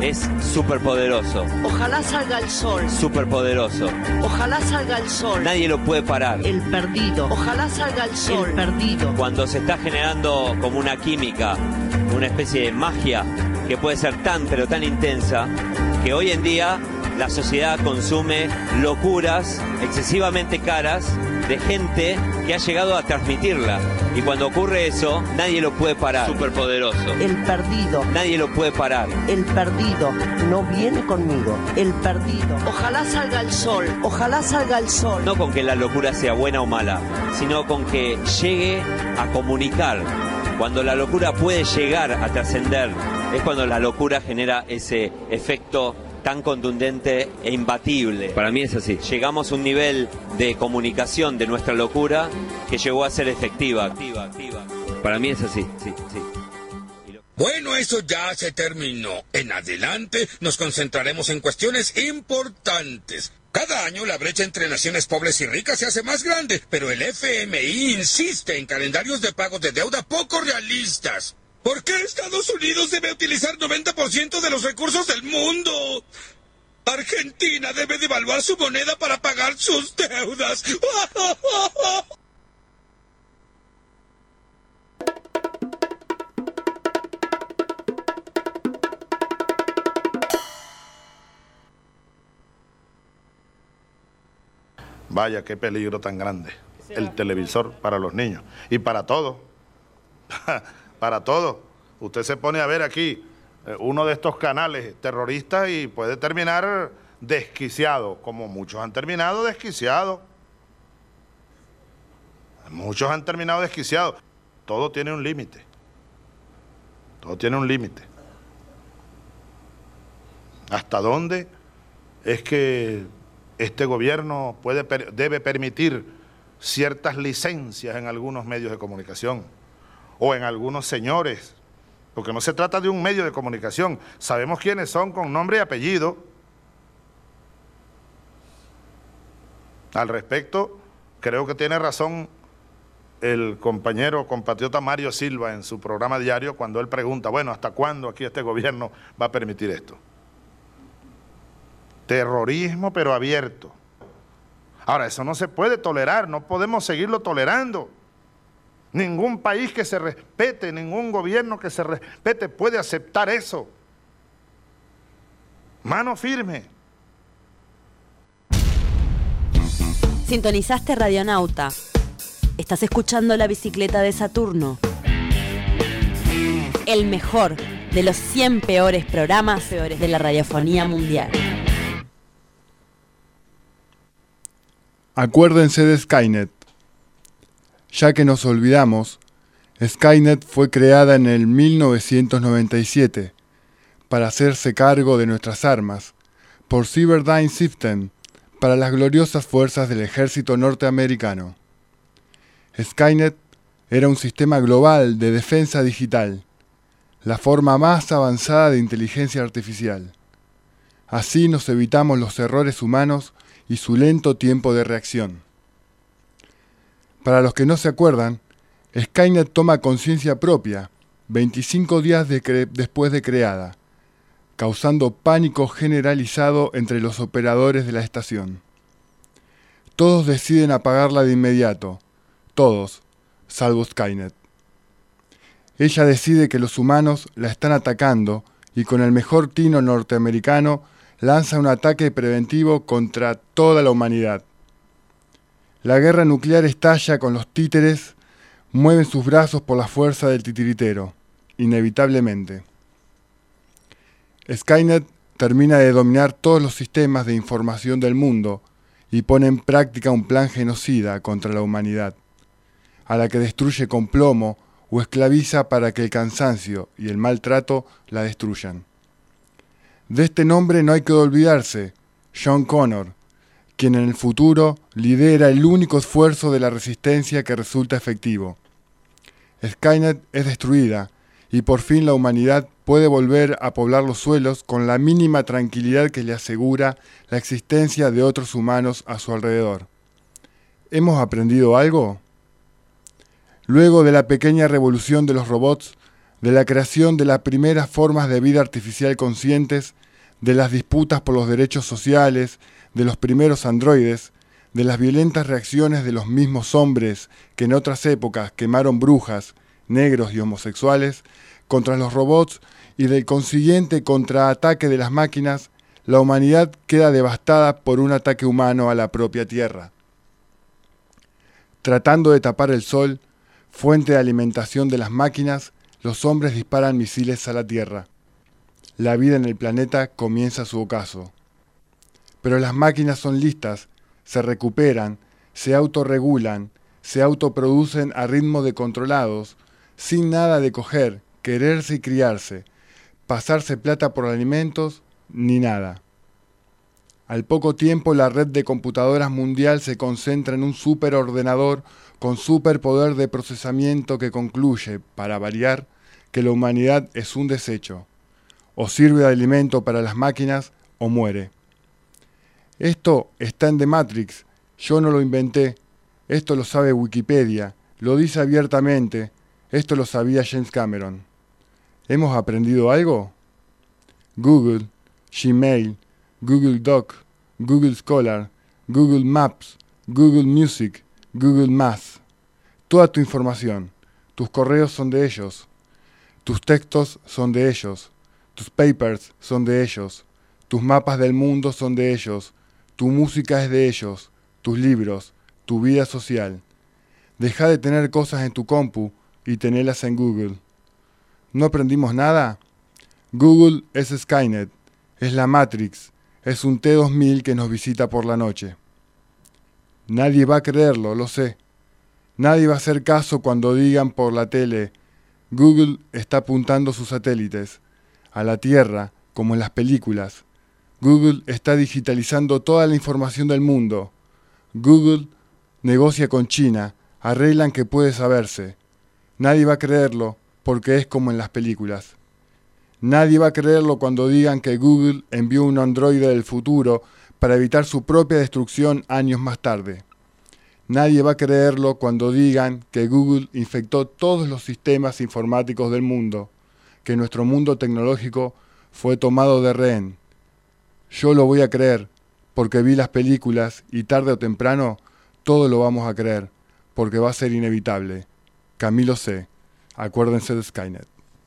es superpoderoso. Ojalá salga el sol. Superpoderoso. Ojalá salga el sol. Nadie lo puede parar. El perdido. Ojalá salga el sol. El perdido. Cuando se está generando como una química, una especie de magia que puede ser tan pero tan intensa que hoy en día la sociedad consume locuras excesivamente caras de gente que ha llegado a transmitirla. Y cuando ocurre eso, nadie lo puede parar. Superpoderoso. El perdido. Nadie lo puede parar. El perdido no viene conmigo. El perdido. Ojalá salga el sol. Ojalá salga el sol. No con que la locura sea buena o mala, sino con que llegue a comunicar. Cuando la locura puede llegar a trascender, es cuando la locura genera ese efecto tan contundente e imbatible. Para mí es así. Llegamos a un nivel de comunicación de nuestra locura que llegó a ser efectiva. Activa, activa. Para mí es así, sí, sí. Bueno, eso ya se terminó. En adelante nos concentraremos en cuestiones importantes. Cada año la brecha entre naciones pobres y ricas se hace más grande, pero el F M I insiste en calendarios de pagos de deuda poco realistas. ¿Por qué Estados Unidos debe utilizar noventa por ciento de los recursos del mundo? Argentina debe devaluar su moneda para pagar sus deudas. Vaya, qué peligro tan grande. El televisor para los niños. Y para todo. Para todo. Usted se pone a ver aquí eh, uno de estos canales terroristas y puede terminar desquiciado, como muchos han terminado desquiciados. Muchos han terminado desquiciados. Todo tiene un límite. Todo tiene un límite. ¿Hasta dónde es que este gobierno puede, debe permitir ciertas licencias en algunos medios de comunicación o en algunos señores? Porque no se trata de un medio de comunicación. Sabemos quiénes son con nombre y apellido. Al respecto, creo que tiene razón el compañero compatriota Mario Silva en su programa diario cuando él pregunta, bueno, ¿hasta cuándo aquí este gobierno va a permitir esto? Terrorismo, pero abierto. Ahora, eso no se puede tolerar, no podemos seguirlo tolerando. Ningún país que se respete, ningún gobierno que se respete puede aceptar eso. Mano firme. Sintonizaste Radionauta. Estás escuchando La Bicicleta de Saturno. El mejor de los cien peores programas peores de la radiofonía mundial. Acuérdense de Skynet. Ya que nos olvidamos, Skynet fue creada en el mil novecientos noventa y siete para hacerse cargo de nuestras armas por Cyberdyne Systems para las gloriosas fuerzas del ejército norteamericano. Skynet era un sistema global de defensa digital, la forma más avanzada de inteligencia artificial. Así nos evitamos los errores humanos y su lento tiempo de reacción. Para los que no se acuerdan, Skynet toma conciencia propia veinticinco días de cre- después de creada, causando pánico generalizado entre los operadores de la estación. Todos deciden apagarla de inmediato, todos, salvo Skynet. Ella decide que los humanos la están atacando y con el mejor tino norteamericano lanza un ataque preventivo contra toda la humanidad. La guerra nuclear estalla con los títeres, mueven sus brazos por la fuerza del titiritero, inevitablemente. Skynet termina de dominar todos los sistemas de información del mundo y pone en práctica un plan genocida contra la humanidad, a la que destruye con plomo o esclaviza para que el cansancio y el maltrato la destruyan. De este nombre no hay que olvidarse, John Connor, quien en el futuro lidera el único esfuerzo de la resistencia que resulta efectivo. Skynet es destruida y por fin la humanidad puede volver a poblar los suelos con la mínima tranquilidad que le asegura la existencia de otros humanos a su alrededor. ¿Hemos aprendido algo? Luego de la pequeña revolución de los robots, de la creación de las primeras formas de vida artificial conscientes, de las disputas por los derechos sociales, de los primeros androides, de las violentas reacciones de los mismos hombres que en otras épocas quemaron brujas, negros y homosexuales, contra los robots y del consiguiente contraataque de las máquinas, la humanidad queda devastada por un ataque humano a la propia Tierra. Tratando de tapar el sol, fuente de alimentación de las máquinas, los hombres disparan misiles a la Tierra. La vida en el planeta comienza su ocaso. Pero las máquinas son listas, se recuperan, se autorregulan, se autoproducen a ritmo de controlados, sin nada de coger, quererse y criarse, pasarse plata por alimentos, ni nada. Al poco tiempo la red de computadoras mundial se concentra en un superordenador con superpoder de procesamiento que concluye, para variar, que la humanidad es un desecho. O sirve de alimento para las máquinas o muere. Esto está en The Matrix, yo no lo inventé, esto lo sabe Wikipedia, lo dice abiertamente, esto lo sabía James Cameron. ¿Hemos aprendido algo? Google, Gmail, Google Doc, Google Scholar, Google Maps, Google Music, Google Math. Toda tu información, tus correos son de ellos, tus textos son de ellos, tus papers son de ellos, tus mapas del mundo son de ellos, tu música es de ellos, tus libros, tu vida social. Deja de tener cosas en tu compu y tenerlas en Google. ¿No aprendimos nada? Google es Skynet, es la Matrix, es un T dos mil que nos visita por la noche. Nadie va a creerlo, lo sé. Nadie va a hacer caso cuando digan por la tele, Google está apuntando sus satélites a la Tierra, como en las películas. Google está digitalizando toda la información del mundo. Google negocia con China, arreglan que puede saberse. Nadie va a creerlo porque es como en las películas. Nadie va a creerlo cuando digan que Google envió un androide del futuro para evitar su propia destrucción años más tarde. Nadie va a creerlo cuando digan que Google infectó todos los sistemas informáticos del mundo, que nuestro mundo tecnológico fue tomado de rehén. Yo lo voy a creer, porque vi las películas y tarde o temprano todo lo vamos a creer, porque va a ser inevitable. Camilo C. Acuérdense de Skynet.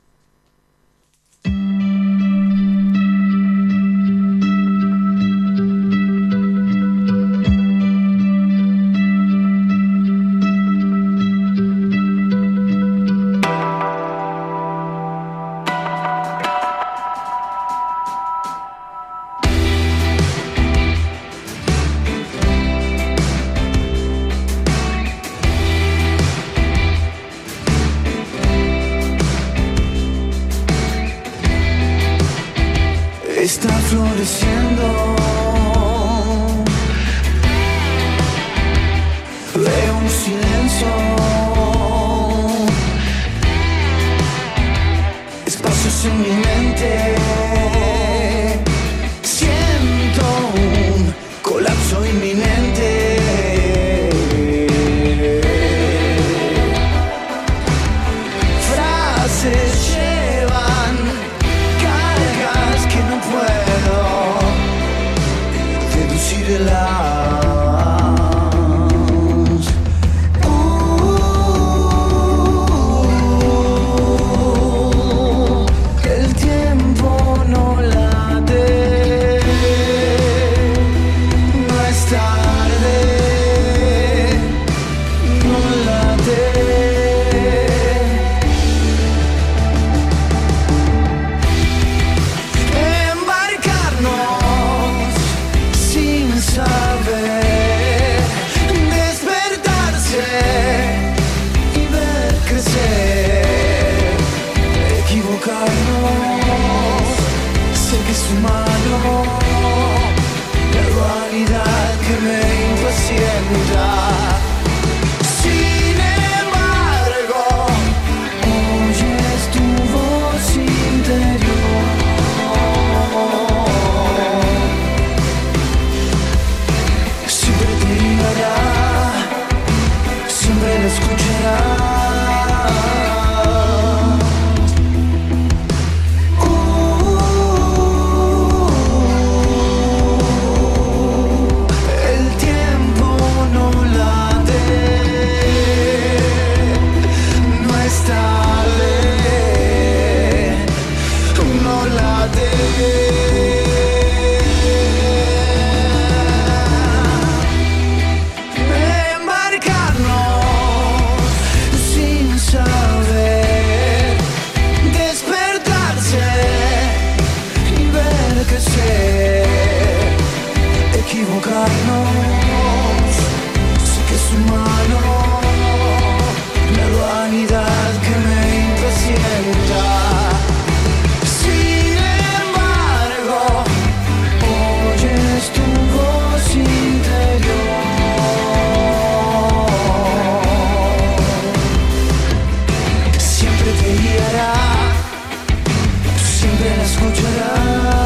Está floreciendo. Veo un silencio, espacios en mi mente. Siento un colapso inminente. Frases llevan cargas que no puedo deducirlas. Uh, el tiempo no late, no es tarde, no late. Embarcarnos sin saber, despertarse y ver crecer, equivocarnos, sé que es humano, la dualidad que me impacienta. Sin embargo, oyes tu voz interior. Siempre te guiará, siempre la escucharás. quédate. Embarcarnos sin saber, despertarse y ver que sé, equivocarnos, sé que es humano, la vanidad que me impacienta. Sin embargo, oyes tu voz interior, siempre te guiará, tú siempre la escucharás.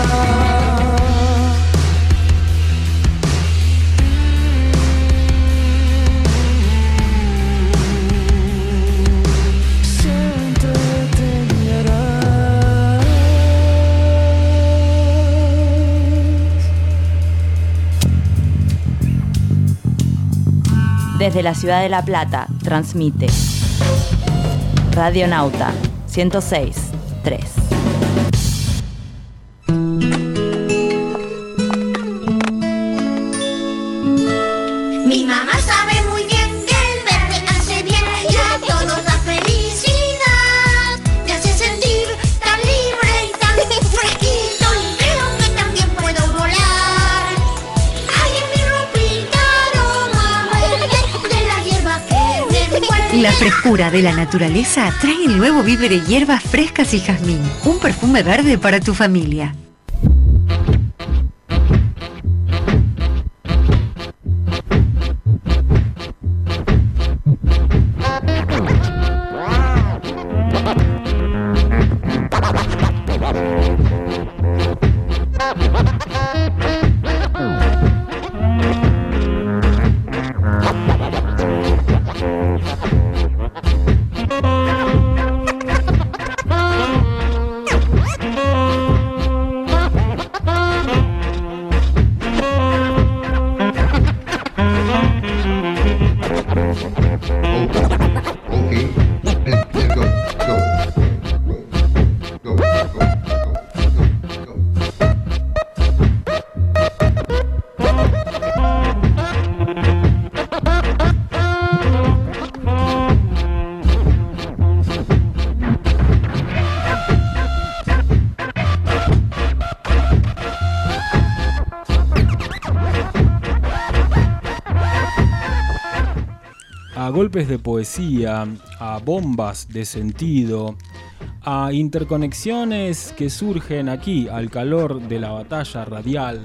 Desde la ciudad de La Plata, transmite Radionauta ciento seis punto tres. Mi mamá sabe muy bien que el verde hace bien y a todos da felicidad. Me hace sentir tan libre y tan fresquito y creo que también puedo volar. Hay en mi ropita aroma verde de la hierba que me envuelve. La frescura de la naturaleza trae el nuevo Víveres Hierbas Frescas y Jazmín, un perfume verde para tu familia. Golpes de poesía, a bombas de sentido, a interconexiones que surgen aquí al calor de la batalla radial,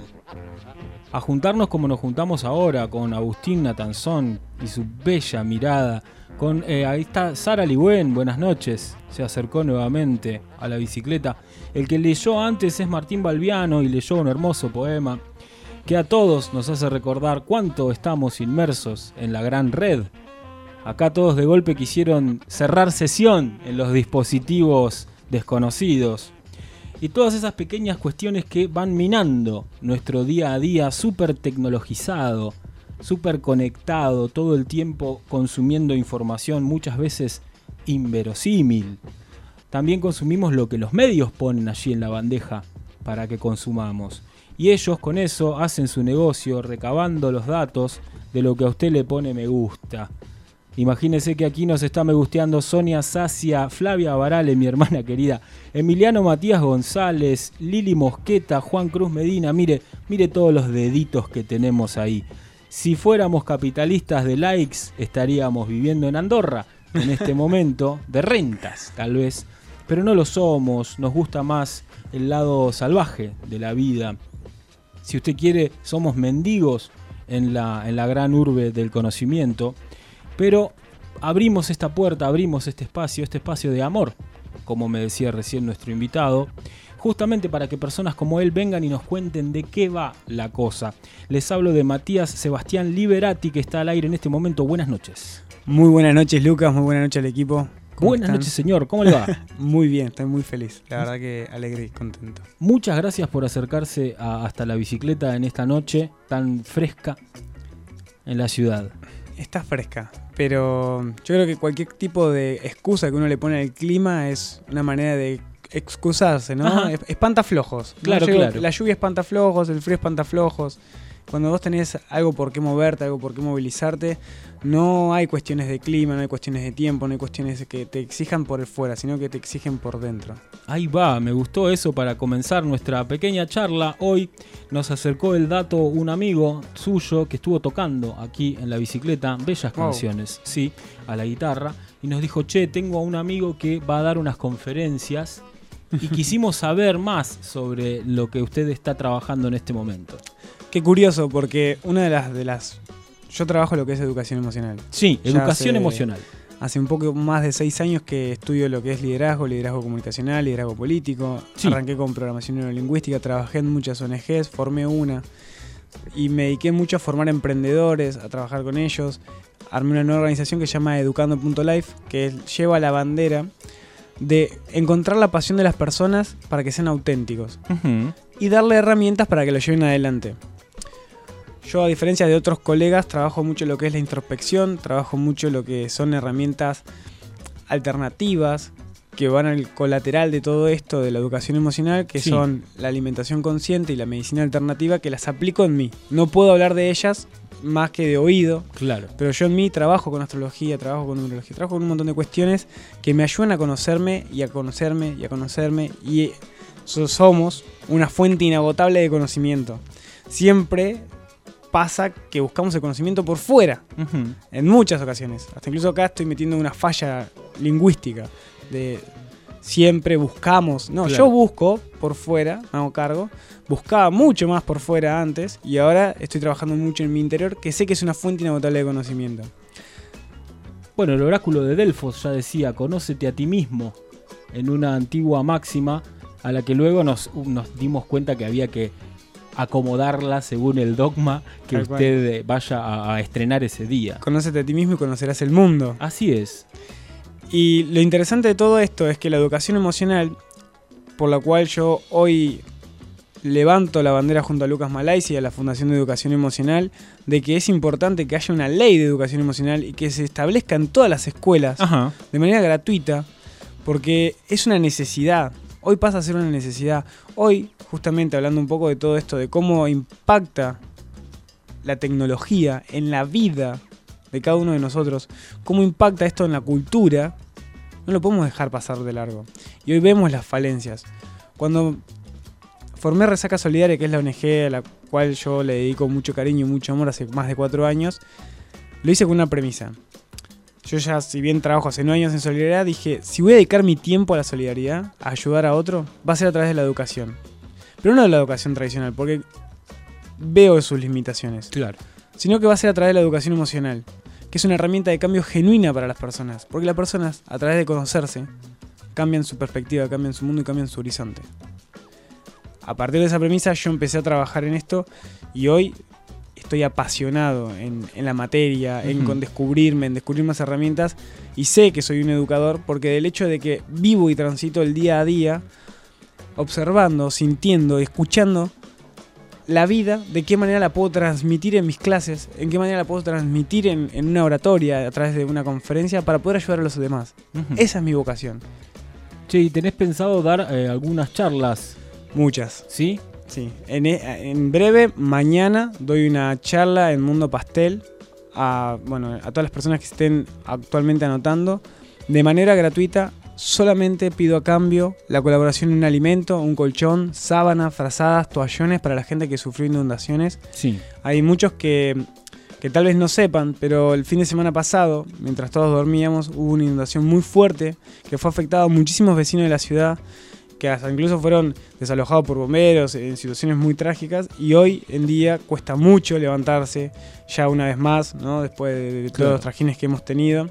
a juntarnos como nos juntamos ahora con Agustín Natanzón y su bella mirada, con eh, ahí está Sara Ligüen, buenas noches, se acercó nuevamente a la bicicleta. El que leyó antes es Martín Balbiano y leyó un hermoso poema que a todos nos hace recordar cuánto estamos inmersos en la gran red. Acá todos de golpe quisieron cerrar sesión en los dispositivos desconocidos. Y todas esas pequeñas cuestiones que van minando nuestro día a día súper tecnologizado, súper conectado, todo el tiempo consumiendo información muchas veces inverosímil. También consumimos lo que los medios ponen allí en la bandeja para que consumamos. Y ellos con eso hacen su negocio recabando los datos de lo que a usted le pone me gusta. Imagínese que aquí nos está me gusteando Sonia Sacia, Flavia Barale, mi hermana querida, Emiliano Matías González, Lili Mosqueta, Juan Cruz Medina. Mire, mire todos los deditos que tenemos ahí. Si fuéramos capitalistas de likes, estaríamos viviendo en Andorra en este momento, de rentas tal vez, pero no lo somos, nos gusta más el lado salvaje de la vida. Si usted quiere, somos mendigos en la, en la gran urbe del conocimiento. Pero abrimos esta puerta, abrimos este espacio, este espacio de amor, como me decía recién nuestro invitado, justamente para que personas como él vengan y nos cuenten de qué va la cosa. Les hablo de Matías Sebastián Liberati, que está al aire en este momento. Buenas noches. Muy buenas noches, Lucas, muy buenas noches al equipo. Buenas están? noches, señor, ¿cómo le va? Muy bien, estoy muy feliz, la verdad que alegre y contento. Muchas gracias por acercarse a, hasta la bicicleta en esta noche tan fresca en la ciudad. Está fresca, pero yo creo que cualquier tipo de excusa que uno le pone al clima es una manera de excusarse, ¿no? Es- Espantaflojos. ¿no? Claro, Llego- claro. La lluvia espantaflojos, el frío espantaflojos. Cuando vos tenés algo por qué moverte, algo por qué movilizarte, no hay cuestiones de clima, no hay cuestiones de tiempo, no hay cuestiones que te exijan por el fuera, sino que te exigen por dentro. Ahí va, me gustó eso para comenzar nuestra pequeña charla. Hoy nos acercó el dato un amigo suyo que estuvo tocando aquí en la bicicleta bellas Wow. canciones, sí, a la guitarra, y nos dijo, che, tengo a un amigo que va a dar unas conferencias y quisimos saber más sobre lo que usted está trabajando en este momento. Qué curioso, porque una de las, de las... Yo trabajo lo que es educación emocional. Sí, Ya educación hace- emocional. Hace un poco más de seis años que estudio lo que es liderazgo, liderazgo comunicacional, liderazgo político. Sí. Arranqué con programación neurolingüística, trabajé en muchas O N Ges, formé una. Y me dediqué mucho a formar emprendedores, a trabajar con ellos. Armé una nueva organización que se llama educando punto life, que es- lleva la bandera de encontrar la pasión de las personas para que sean auténticos. Ujú. Y darle herramientas para que lo lleven adelante. Yo, a diferencia de otros colegas, trabajo mucho lo que es la introspección, trabajo mucho lo que son herramientas alternativas que van al colateral de todo esto de la educación emocional, que Sí. son la alimentación consciente y la medicina alternativa, que las aplico en mí. No puedo hablar de ellas más que de oído, Claro. pero yo en mí trabajo con astrología, trabajo con numerología, trabajo con un montón de cuestiones que me ayudan a conocerme y a conocerme y a conocerme, y so- somos una fuente inagotable de conocimiento. Siempre pasa que buscamos el conocimiento por fuera, Ujú. en muchas ocasiones. Hasta incluso acá estoy metiendo una falla lingüística de siempre buscamos. No, Claro. yo busco por fuera, me hago cargo. Buscaba mucho más por fuera antes y ahora estoy trabajando mucho en mi interior, que sé que es una fuente inagotable de conocimiento. Bueno, el oráculo de Delfos ya decía, conócete a ti mismo, en una antigua máxima a la que luego nos, nos dimos cuenta que había que acomodarla según el dogma que Tal cual. usted eh, vaya a, a estrenar ese día. Conócete a ti mismo y conocerás el mundo. Así es. Y lo interesante de todo esto es que la educación emocional, por la cual yo hoy levanto la bandera junto a Lucas Malaisi y a la Fundación de Educación Emocional, de que es importante que haya una ley de educación emocional y que se establezca en todas las escuelas Ajá. de manera gratuita, porque es una necesidad. Hoy pasa a ser una necesidad. Hoy, justamente hablando un poco de todo esto, de cómo impacta la tecnología en la vida de cada uno de nosotros, cómo impacta esto en la cultura, no lo podemos dejar pasar de largo. Y hoy vemos las falencias. Cuando formé Resaca Solidaria, que es la O N G a la cual yo le dedico mucho cariño y mucho amor hace más de cuatro años, lo hice con una premisa. Yo ya, si bien trabajo hace nueve años en solidaridad, dije, si voy a dedicar mi tiempo a la solidaridad, a ayudar a otro, va a ser a través de la educación. Pero no de la educación tradicional, porque veo sus limitaciones. Claro. Sino que va a ser a través de la educación emocional, que es una herramienta de cambio genuina para las personas. Porque las personas, a través de conocerse, cambian su perspectiva, cambian su mundo y cambian su horizonte. A partir de esa premisa yo empecé a trabajar en esto y hoy estoy apasionado en, en la materia, en Ujú. con descubrirme, en descubrir más herramientas, y sé que soy un educador porque del hecho de que vivo y transito el día a día observando, sintiendo, escuchando la vida, de qué manera la puedo transmitir en mis clases, en qué manera la puedo transmitir en, en una oratoria, a través de una conferencia, para poder ayudar a los demás. Ujú. Esa es mi vocación. Che, ¿y tenés pensado dar eh, algunas charlas? Muchas. ¿Sí? Sí. En, e- en breve, mañana, doy una charla en Mundo Pastel a, bueno, a todas las personas que estén actualmente anotando, de manera gratuita. Solamente pido a cambio la colaboración en un alimento, un colchón, sábanas, frazadas, toallones para la gente que sufrió inundaciones. Sí. Hay muchos que, que tal vez no sepan, pero el fin de semana pasado, mientras todos dormíamos, hubo una inundación muy fuerte que fue afectada a muchísimos vecinos de la ciudad, que hasta incluso fueron desalojados por bomberos en situaciones muy trágicas, y hoy en día cuesta mucho levantarse ya una vez más, ¿no? Después de, de todos Claro. los trajines que hemos tenido.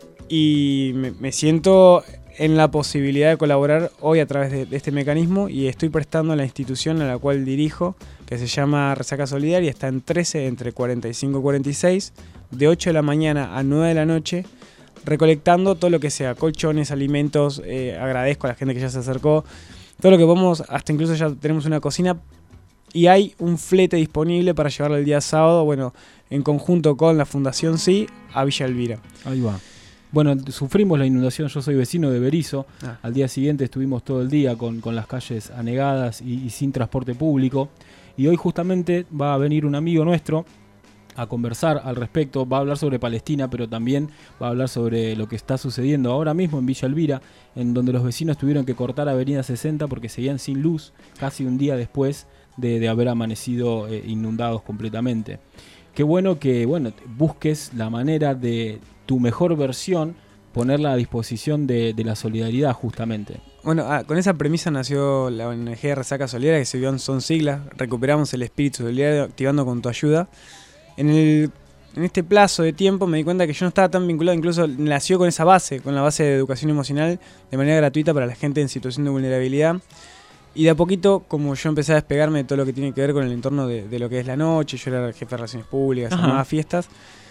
Y me, me siento en la posibilidad de colaborar hoy a través de, de este mecanismo, y estoy prestando a la institución a la cual dirijo, que se llama Resaca Solidaria, está en trece, entre cuarenta y cinco y cuarenta y seis, de ocho de la mañana a nueve de la noche, recolectando todo lo que sea, colchones, alimentos. Eh, agradezco a la gente que ya se acercó, todo lo que podemos, hasta incluso ya tenemos una cocina y hay un flete disponible para llevarlo el día sábado, bueno, en conjunto con la Fundación Sí, a Villa Elvira. Ahí va. Bueno, sufrimos la inundación, yo soy vecino de Berizo. Ah. Al día siguiente estuvimos todo el día con, con las calles anegadas y, y sin transporte público. Y hoy justamente va a venir un amigo nuestro a conversar al respecto. Va a hablar sobre Palestina, pero también va a hablar sobre lo que está sucediendo ahora mismo en Villa Elvira, en donde los vecinos tuvieron que cortar Avenida sesenta porque seguían sin luz casi un día después de, de haber amanecido eh, inundados completamente. Qué bueno que bueno busques la manera de tu mejor versión, ponerla a disposición de, de la solidaridad justamente. Bueno, ah, con esa premisa nació la O N G Resaca Solidaria, que se vio, son siglas. Recuperamos el espíritu solidario activando con tu ayuda. En, el, en este plazo de tiempo me di cuenta que yo no estaba tan vinculado, incluso nació con esa base, con la base de educación emocional de manera gratuita para la gente en situación de vulnerabilidad. Y de a poquito, como yo empecé a despegarme de todo lo que tiene que ver con el entorno de, de lo que es la noche, yo era jefe de relaciones públicas, Ajá. armaba fiestas.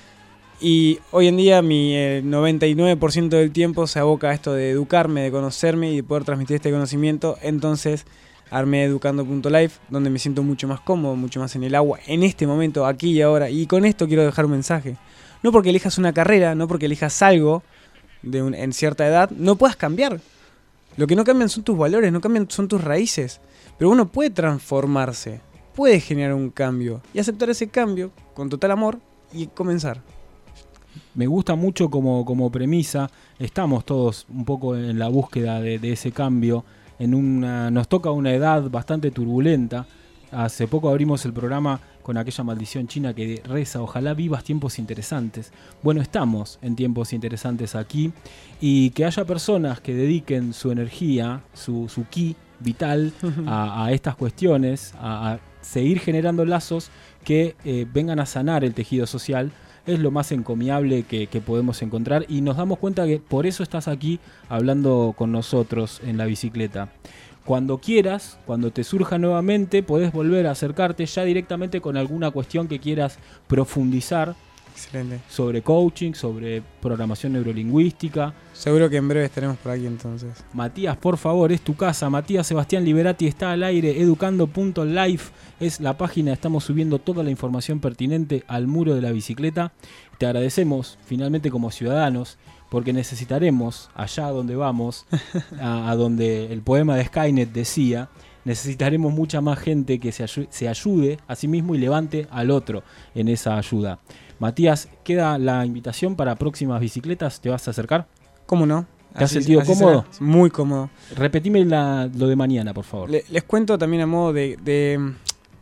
Y hoy en día mi eh, noventa y nueve por ciento del tiempo se aboca a esto de educarme, de conocerme y de poder transmitir este conocimiento. Entonces armé educando punto life, donde me siento mucho más cómodo, mucho más en el agua, en este momento, aquí y ahora. Y con esto quiero dejar un mensaje. No porque elijas una carrera, no porque elijas algo de un, en cierta edad, no puedas cambiar. Lo que no cambian son tus valores, no cambian son tus raíces. Pero uno puede transformarse, puede generar un cambio y aceptar ese cambio con total amor y comenzar. Me gusta mucho como, como premisa. Estamos todos un poco en la búsqueda de, de ese cambio. En una, nos toca una edad bastante turbulenta. Hace poco abrimos el programa con aquella maldición china que reza: ojalá vivas tiempos interesantes. Bueno, estamos en tiempos interesantes aquí. Y que haya personas que dediquen su energía, su, su ki vital a, a estas cuestiones, a, a seguir generando lazos que eh, vengan a sanar el tejido social. Es lo más encomiable que, que podemos encontrar y nos damos cuenta que por eso estás aquí hablando con nosotros en la bicicleta. Cuando quieras, cuando te surja nuevamente, podés volver a acercarte ya directamente con alguna cuestión que quieras profundizar. Excelente. Sobre coaching, sobre programación neurolingüística. Seguro que en breve estaremos por aquí entonces. Matías, por favor, es tu casa. Matías Sebastián Liberati está al aire. educando punto life es la página. Estamos subiendo toda la información pertinente al muro de la bicicleta. Te agradecemos finalmente como ciudadanos, porque necesitaremos allá donde vamos, a, a donde el poema de Skynet decía, necesitaremos mucha más gente que se, ayu- se ayude a sí mismo y levante al otro en esa ayuda. Matías, queda la invitación para próximas bicicletas. ¿Te vas a acercar? ¿Cómo no? ¿Te has Así- sentido así cómodo? será. Muy cómodo. Repetime la- lo de mañana, por favor. Le- les cuento también a modo de, de mm,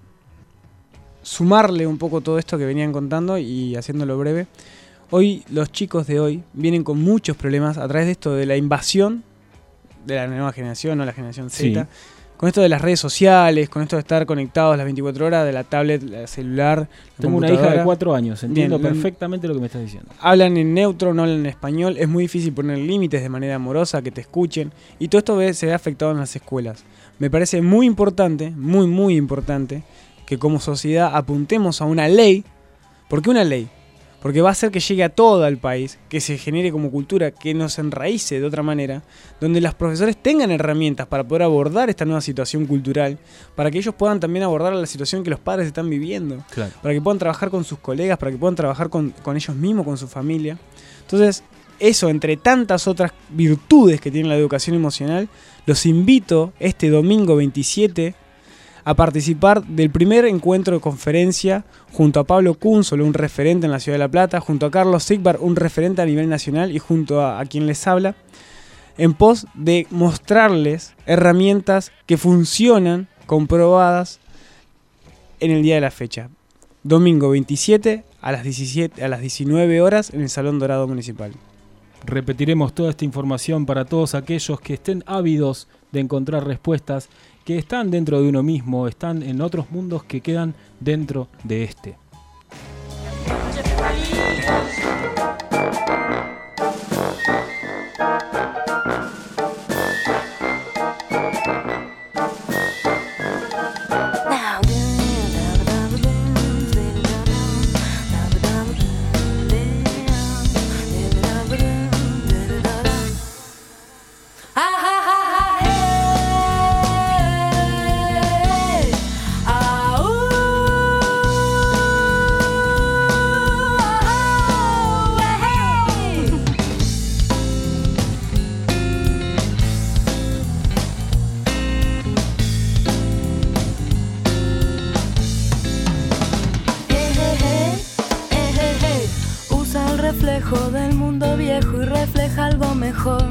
sumarle un poco todo esto que venían contando y haciéndolo breve. Hoy los chicos de hoy vienen con muchos problemas a través de esto de la invasión de la nueva generación, no la generación Z. Sí. Con esto de las redes sociales, con esto de estar conectados las veinticuatro horas, de la tablet, la celular, la Tengo una hija de computadora. cuatro años, entiendo Bien, perfectamente lo que me estás diciendo. Hablan en neutro, no hablan en español. Es muy difícil poner límites de manera amorosa, que te escuchen. Y todo esto ve- se ve afectado en las escuelas. Me parece muy importante, muy, muy importante, que como sociedad apuntemos a una ley. ¿Por qué una ley? Porque va a hacer que llegue a todo el país, que se genere como cultura, que nos enraíce de otra manera, donde los profesores tengan herramientas para poder abordar esta nueva situación cultural, para que ellos puedan también abordar la situación que los padres están viviendo, Claro. para que puedan trabajar con sus colegas, para que puedan trabajar con, con ellos mismos, con su familia. Entonces, eso, entre tantas otras virtudes que tiene la educación emocional, los invito este domingo veintisiete a participar del primer encuentro de conferencia junto a Pablo Cúnzolo, un referente en la Ciudad de La Plata, junto a Carlos Sigbar, un referente a nivel nacional, y junto a, a quien les habla, en pos de mostrarles herramientas que funcionan, comprobadas en el día de la fecha. Domingo veintisiete a las diecisiete, a las diecinueve horas en el Salón Dorado Municipal. Repetiremos toda esta información para todos aquellos que estén ávidos de encontrar respuestas, que están dentro de uno mismo, están en otros mundos que quedan dentro de este. reflejo del mundo viejo y refleja algo mejor.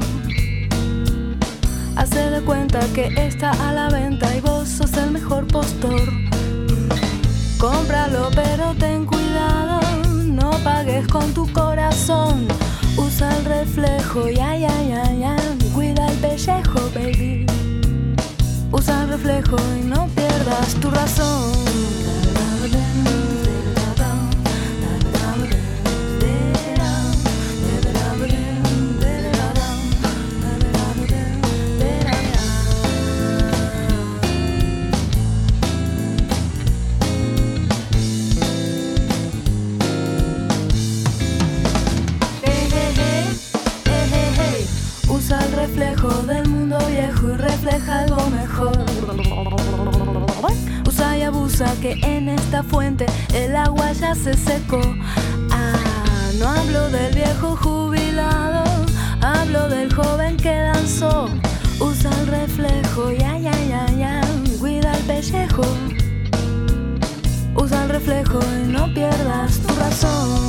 Hace de cuenta que está a la venta y vos sos el mejor postor. Cómpralo pero ten cuidado, no pagues con tu corazón. Usa el reflejo, ya, ya, ya, ya, cuida el pellejo, baby. Usa el reflejo y no pierdas tu razón. Usa el reflejo del mundo viejo y refleja algo mejor. Usa y abusa que en esta fuente el agua ya se secó. Ah, no hablo del viejo jubilado, hablo del joven que danzó. Usa el reflejo, ya, ya, ya, ya, cuida el pellejo. Usa el reflejo y no pierdas tu razón.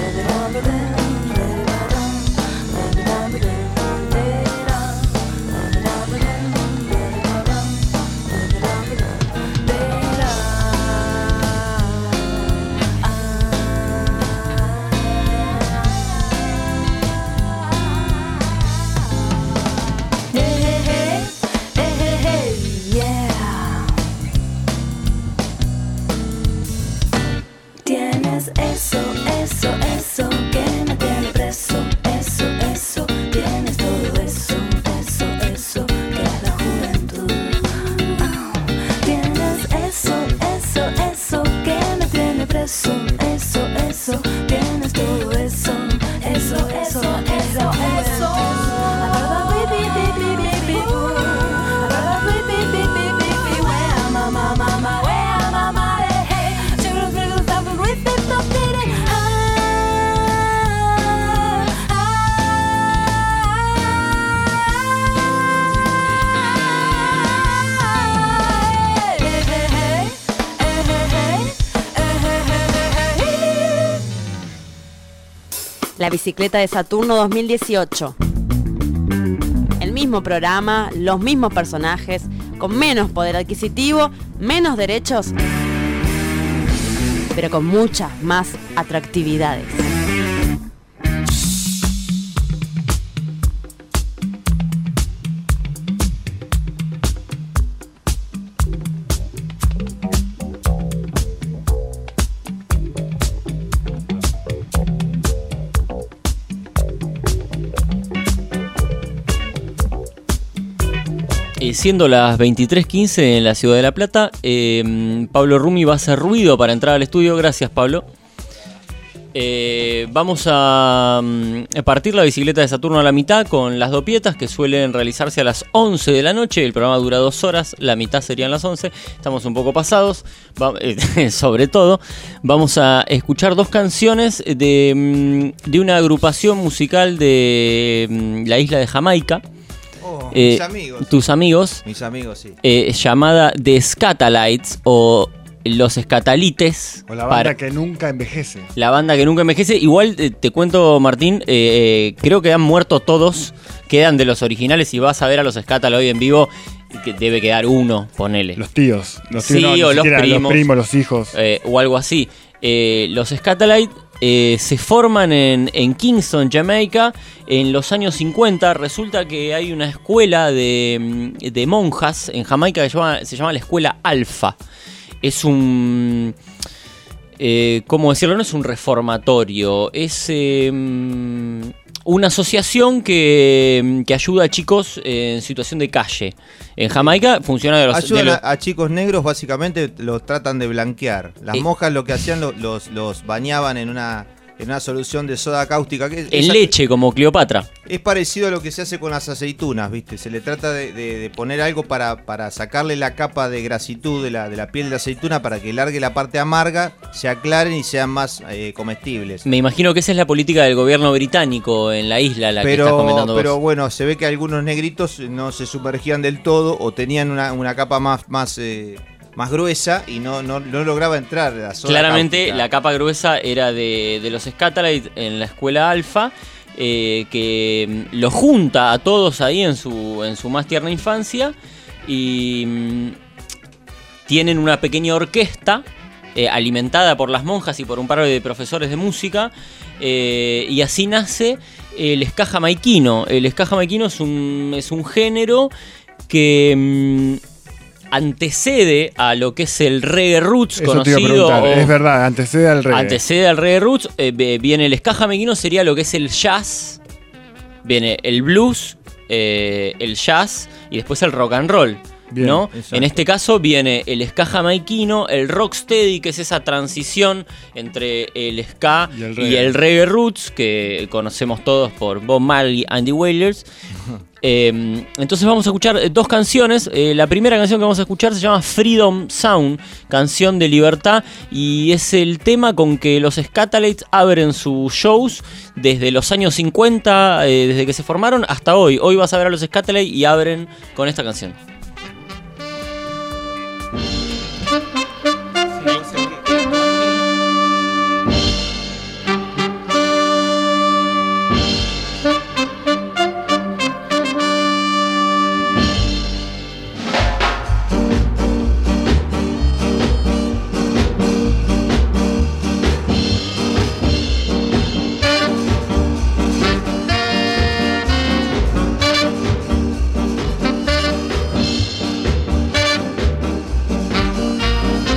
Eso, eso, eso que me tiene preso. Eso, eso, tienes todo eso. Eso, eso, que es la juventud. Oh, tienes eso, eso, eso que me tiene preso. Eso, eso, tienes todo eso. Eso, eso, eso, eso. La bicicleta de Saturno dos mil dieciocho. El mismo programa, los mismos personajes, con menos poder adquisitivo, menos derechos, pero con muchas más atractividades. Siendo las veintitrés quince en la ciudad de La Plata, eh, Pablo Rumi va a hacer ruido para entrar al estudio. Gracias, Pablo. Eh, vamos a, a partir la bicicleta de Saturno a la mitad con las dopietas que suelen realizarse a las once de la noche. El programa dura dos horas, la mitad serían las once. Estamos un poco pasados, va, eh, sobre todo. Vamos a escuchar dos canciones de, de una agrupación musical de la isla de Jamaica. Oh, eh, mis amigos. Tus amigos. Mis amigos, sí. Eh, llamada The Scatalites o Los Escatalites. O la banda para... que nunca envejece. La banda que nunca envejece. Igual eh, te cuento, Martín, eh, creo que han muerto todos. Quedan de los originales y vas a ver a los Scatal hoy en vivo. Que debe quedar uno, ponele. Los tíos. Los tíos sí, no, o los primos, los primos, los hijos. Eh, o algo así. Eh, los Scatalites eh, se forman en, en Kingston, Jamaica, en los años cincuenta. Resulta que hay una escuela de, de monjas en Jamaica que se llama, se llama la Escuela Alfa. Es un... Eh, ¿Cómo decirlo? No es un reformatorio. Es... Eh, una asociación que, que ayuda a chicos en situación de calle. En Jamaica funciona de los... Ayudan de los... a, a chicos negros, básicamente los tratan de blanquear. Las eh. monjas lo que hacían, los, los, los bañaban en una, en una solución de soda cáustica. Que en esa, leche, como Cleopatra. Es parecido a lo que se hace con las aceitunas, ¿viste? Se le trata de, de, de poner algo para, para sacarle la capa de grasitud de la, de la piel de aceituna para que largue la parte amarga, se aclaren y sean más eh, comestibles. Me imagino que esa es la política del gobierno británico en la isla, la pero, que estás comentando Pero vos. bueno, se ve que algunos negritos no se sumergían del todo o tenían una, una capa más, más, eh, más gruesa y no, no, no lograba entrar a la zona Claramente cáustica. la capa gruesa era de, de los Scatalites en la escuela Alfa, eh, que lo junta a todos ahí en su, en su más tierna infancia y mm, tienen una pequeña orquesta eh, alimentada por las monjas y por un par de profesores de música, eh, y así nace el ska jamaiquino. El ska jamaiquino es un, es un género que mm, antecede a lo que es el reggae roots. Eso te iba a conocido. preguntar. o- Es verdad, antecede al reggae. Antecede al reggae roots. eh, ve- viene el ska jamaiquino, sería lo que es el jazz. Viene el blues, eh, el jazz y después el rock and roll. Bien, ¿no? exacto. En este caso viene el ska jamaiquino, el rocksteady, que es esa transición entre el ska Y el y reggae. el reggae roots, que conocemos todos por Bob Marley and the Wailers. Eh, entonces vamos a escuchar eh, dos canciones. Eh, la primera canción que vamos a escuchar se llama Freedom Sound, canción de libertad, y es el tema con que los Scatalites abren sus shows desde los años cincuenta, eh, desde que se formaron hasta hoy. Hoy vas a ver a los Scatalites y abren con esta canción. Thank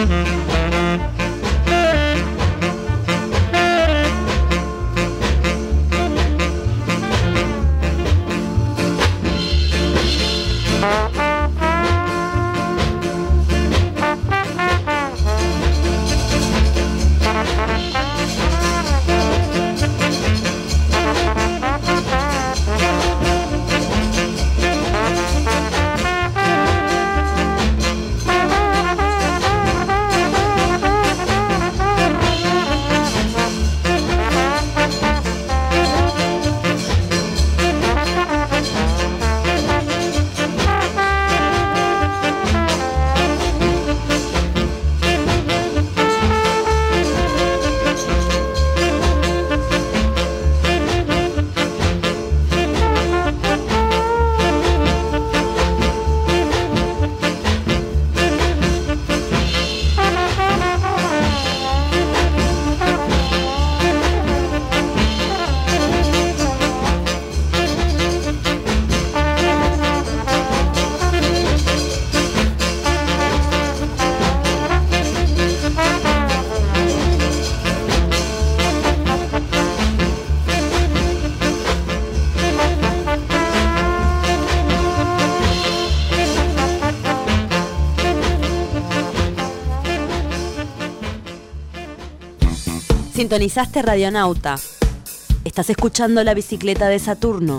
Sintonizaste Radionauta. Estás escuchando La Bicicleta de Saturno.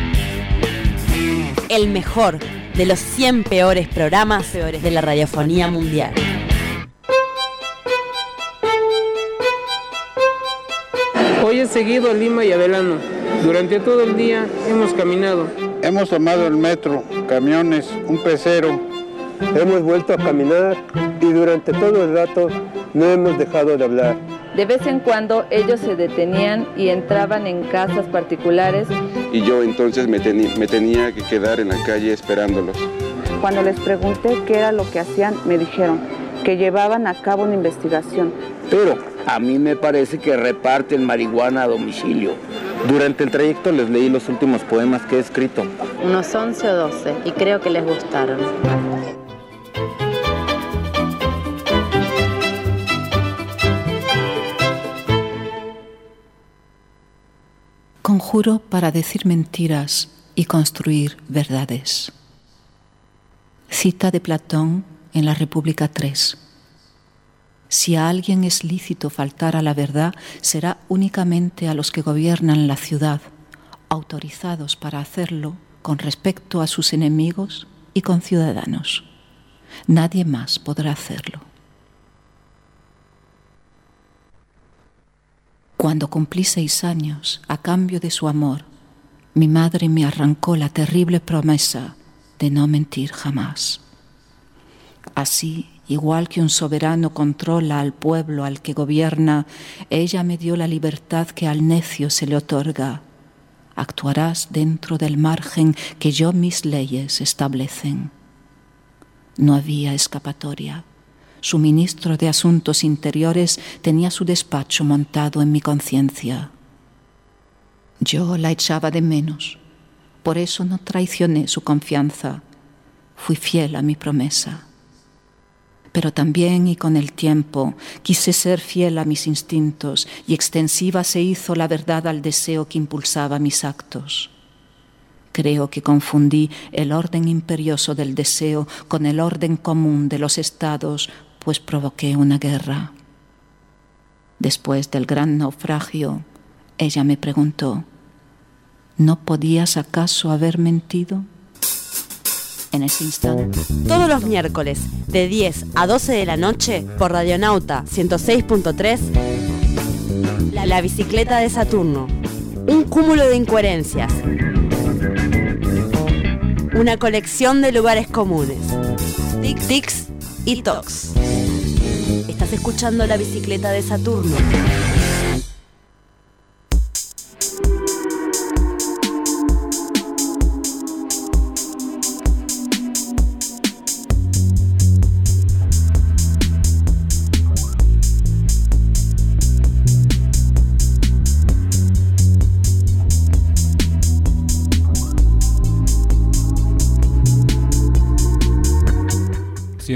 El mejor de los cien peores programas peores de la radiofonía mundial. Hoy he seguido a Lima y Adelano. Durante todo el día hemos caminado. Hemos tomado el metro, camiones, un pecero. Hemos vuelto a caminar y durante todo el rato no hemos dejado de hablar. De vez en cuando ellos se detenían y entraban en casas particulares. Y yo entonces me, teni- me tenía que quedar en la calle esperándolos. Cuando les pregunté qué era lo que hacían, me dijeron que llevaban a cabo una investigación. Pero a mí me parece que reparten marihuana a domicilio. Durante el trayecto les leí los últimos poemas que he escrito. Unos once o doce, y creo que les gustaron. Conjuro para decir mentiras y construir verdades. Cita de Platón en la República tres. Si a alguien es lícito faltar a la verdad, será únicamente a los que gobiernan la ciudad, autorizados para hacerlo con respecto a sus enemigos y conciudadanos. Nadie más podrá hacerlo. Cuando cumplí seis años, a cambio de su amor, mi madre me arrancó la terrible promesa de no mentir jamás. Así, igual que un soberano controla al pueblo al que gobierna, ella me dio la libertad que al necio se le otorga. Actuarás dentro del margen que yo mis leyes establecen. No había escapatoria. Su ministro de Asuntos Interiores tenía su despacho montado en mi conciencia. Yo la echaba de menos. Por eso no traicioné su confianza. Fui fiel a mi promesa. Pero también y con el tiempo quise ser fiel a mis instintos y extensiva se hizo la verdad al deseo que impulsaba mis actos. Creo que confundí el orden imperioso del deseo con el orden común de los estados, pues provoqué una guerra. Después del gran naufragio, ella me preguntó, ¿no podías acaso haber mentido? En ese instante. Todos los miércoles, de diez a doce de la noche, por Radionauta ciento seis punto tres, la, la Bicicleta de Saturno. Un cúmulo de incoherencias. Una colección de lugares comunes. Tic, tics y tocs. Estás escuchando La Bicicleta de Saturno.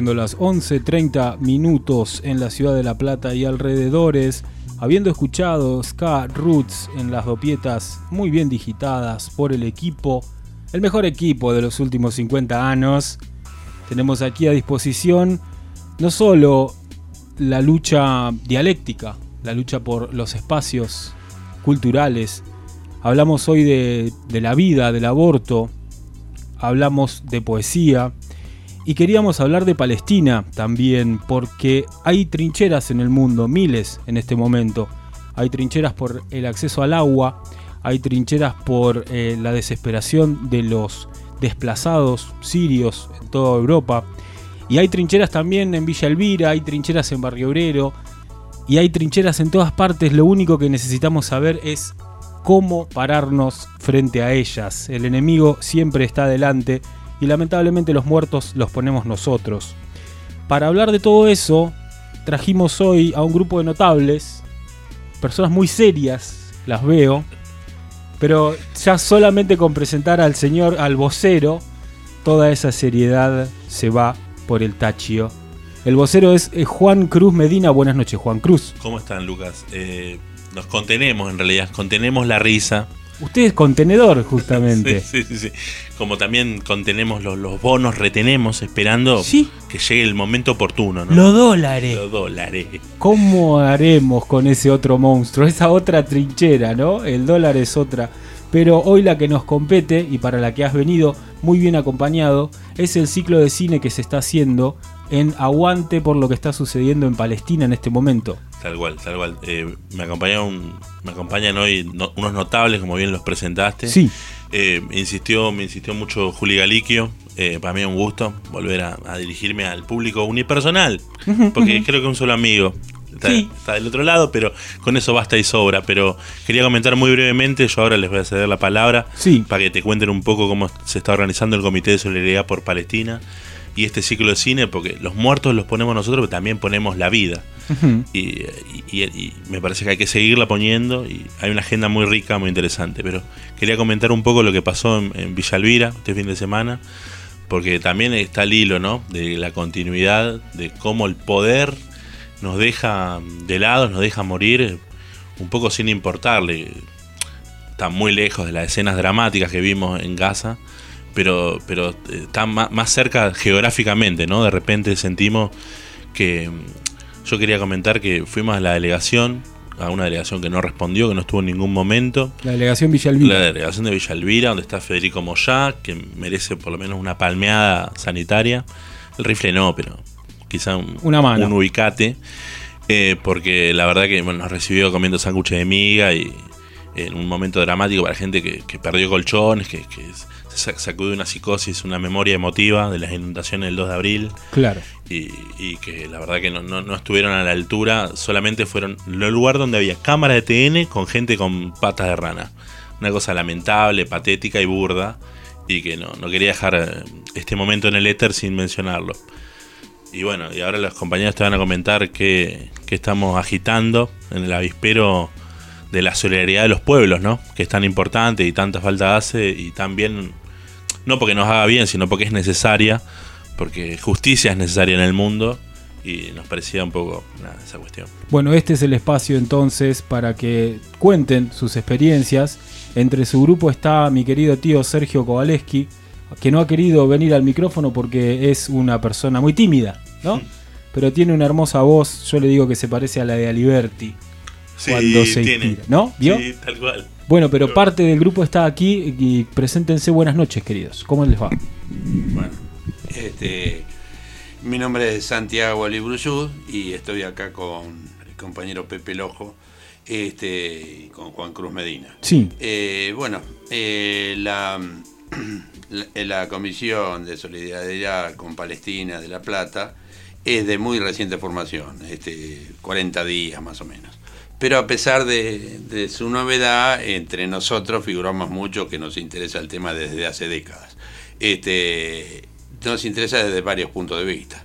siendo las once treinta minutos en la ciudad de La Plata y alrededores, habiendo escuchado ska roots en las dopietas muy bien digitadas por el equipo, el mejor equipo de los últimos cincuenta años, tenemos aquí a disposición no solo la lucha dialéctica, la lucha por los espacios culturales. Hablamos hoy de, de la vida, del aborto, hablamos de poesía y queríamos hablar de Palestina también, porque hay trincheras en el mundo, miles en este momento. Hay trincheras por el acceso al agua, hay trincheras por eh, la desesperación de los desplazados sirios en toda Europa, y hay trincheras también en Villa Elvira, hay trincheras en Barrio Obrero, y hay trincheras en todas partes. Lo único que necesitamos saber es cómo pararnos frente a ellas. El enemigo siempre está adelante y lamentablemente los muertos los ponemos nosotros. Para hablar de todo eso, trajimos hoy a un grupo de notables, personas muy serias, las veo, pero ya solamente con presentar al señor, al vocero, toda esa seriedad se va por el tachio. El vocero es Juan Cruz Medina. Buenas noches, Juan Cruz. ¿Cómo están, Lucas? Eh, nos contenemos, en realidad, contenemos la risa. Usted es contenedor, justamente. sí, sí, sí. Como también contenemos los, los bonos, retenemos, esperando ¿Sí? que llegue el momento oportuno, ¿no? Los dólares. Los dólares. ¿Cómo haremos con ese otro monstruo? Esa otra trinchera, ¿no? El dólar es otra. Pero hoy la que nos compete, y para la que has venido muy bien acompañado, es el ciclo de cine que se está haciendo en Aguante por lo que está sucediendo en Palestina en este momento. Tal cual, tal cual. Eh, me, acompañaron, me acompañan hoy no, unos notables, como bien los presentaste. Sí. Eh, insistió, me insistió mucho Juli Galiquio. Eh, para mí es un gusto volver a, a dirigirme al público unipersonal, porque creo que un solo amigo está, sí. está del otro lado, pero con eso basta y sobra. Pero quería comentar muy brevemente, yo ahora les voy a ceder la palabra, sí. para que te cuenten un poco cómo se está organizando el Comité de Solidaridad por Palestina y este ciclo de cine, porque los muertos los ponemos nosotros, pero también ponemos la vida. Uh-huh. y, y, y me parece que hay que seguirla poniendo, y hay una agenda muy rica, muy interesante. Pero quería comentar un poco lo que pasó en, en Villa Elvira este fin de semana, porque también está el hilo, ¿no?, de la continuidad, de cómo el poder nos deja de lado, nos deja morir un poco sin importarle. Está muy lejos de las escenas dramáticas que vimos en Gaza, pero, pero está más, más cerca geográficamente, ¿no? De repente sentimos que... Yo quería comentar que fuimos a la delegación, a una delegación que no respondió, que no estuvo en ningún momento. La delegación Villa Elvira. La delegación de Villa Elvira, donde está Federico Moyá, que merece por lo menos una palmeada sanitaria. El rifle no, pero quizá un, una mano. un ubicate. Eh, porque la verdad que bueno, nos recibió comiendo sándwiches de miga y en un momento dramático para gente que, que perdió colchones, que, que se sacudió una psicosis, una memoria emotiva de las inundaciones del dos de abril. Claro. Y, y que la verdad que no, no, no estuvieron a la altura, solamente fueron en el lugar donde había cámara de T N con gente con patas de rana. Una cosa lamentable, patética y burda, y que no, no quería dejar este momento en el éter sin mencionarlo. Y bueno, y ahora los compañeros te van a comentar que, que estamos agitando en el avispero de la solidaridad de los pueblos, ¿no? Que es tan importante y tanta falta hace, y también, no porque nos haga bien, sino porque es necesaria, porque justicia es necesaria en el mundo, y nos parecía un poco nada, esa cuestión. Bueno, este es el espacio entonces para que cuenten sus experiencias. Entre su grupo está mi querido tío Sergio Kowaleski, que no ha querido venir al micrófono porque es una persona muy tímida, ¿no? Pero tiene una hermosa voz. Yo le digo que se parece a la de Aliberti. Sí, cuando se tiene. inspira, ¿no? ¿Vio? Sí, tal cual. Bueno, pero parte del grupo está aquí y preséntense. Buenas noches, queridos. ¿Cómo les va? Bueno, este, mi nombre es Santiago Libruyud y estoy acá con el compañero Pepe Lojo, este, y con Juan Cruz Medina. Sí. Eh, bueno, eh, la, la, la Comisión de Solidaridad con Palestina de La Plata es de muy reciente formación, este, cuarenta días más o menos. Pero a pesar de, de su novedad, entre nosotros figuramos mucho que nos interesa el tema desde hace décadas. Este, nos interesa desde varios puntos de vista.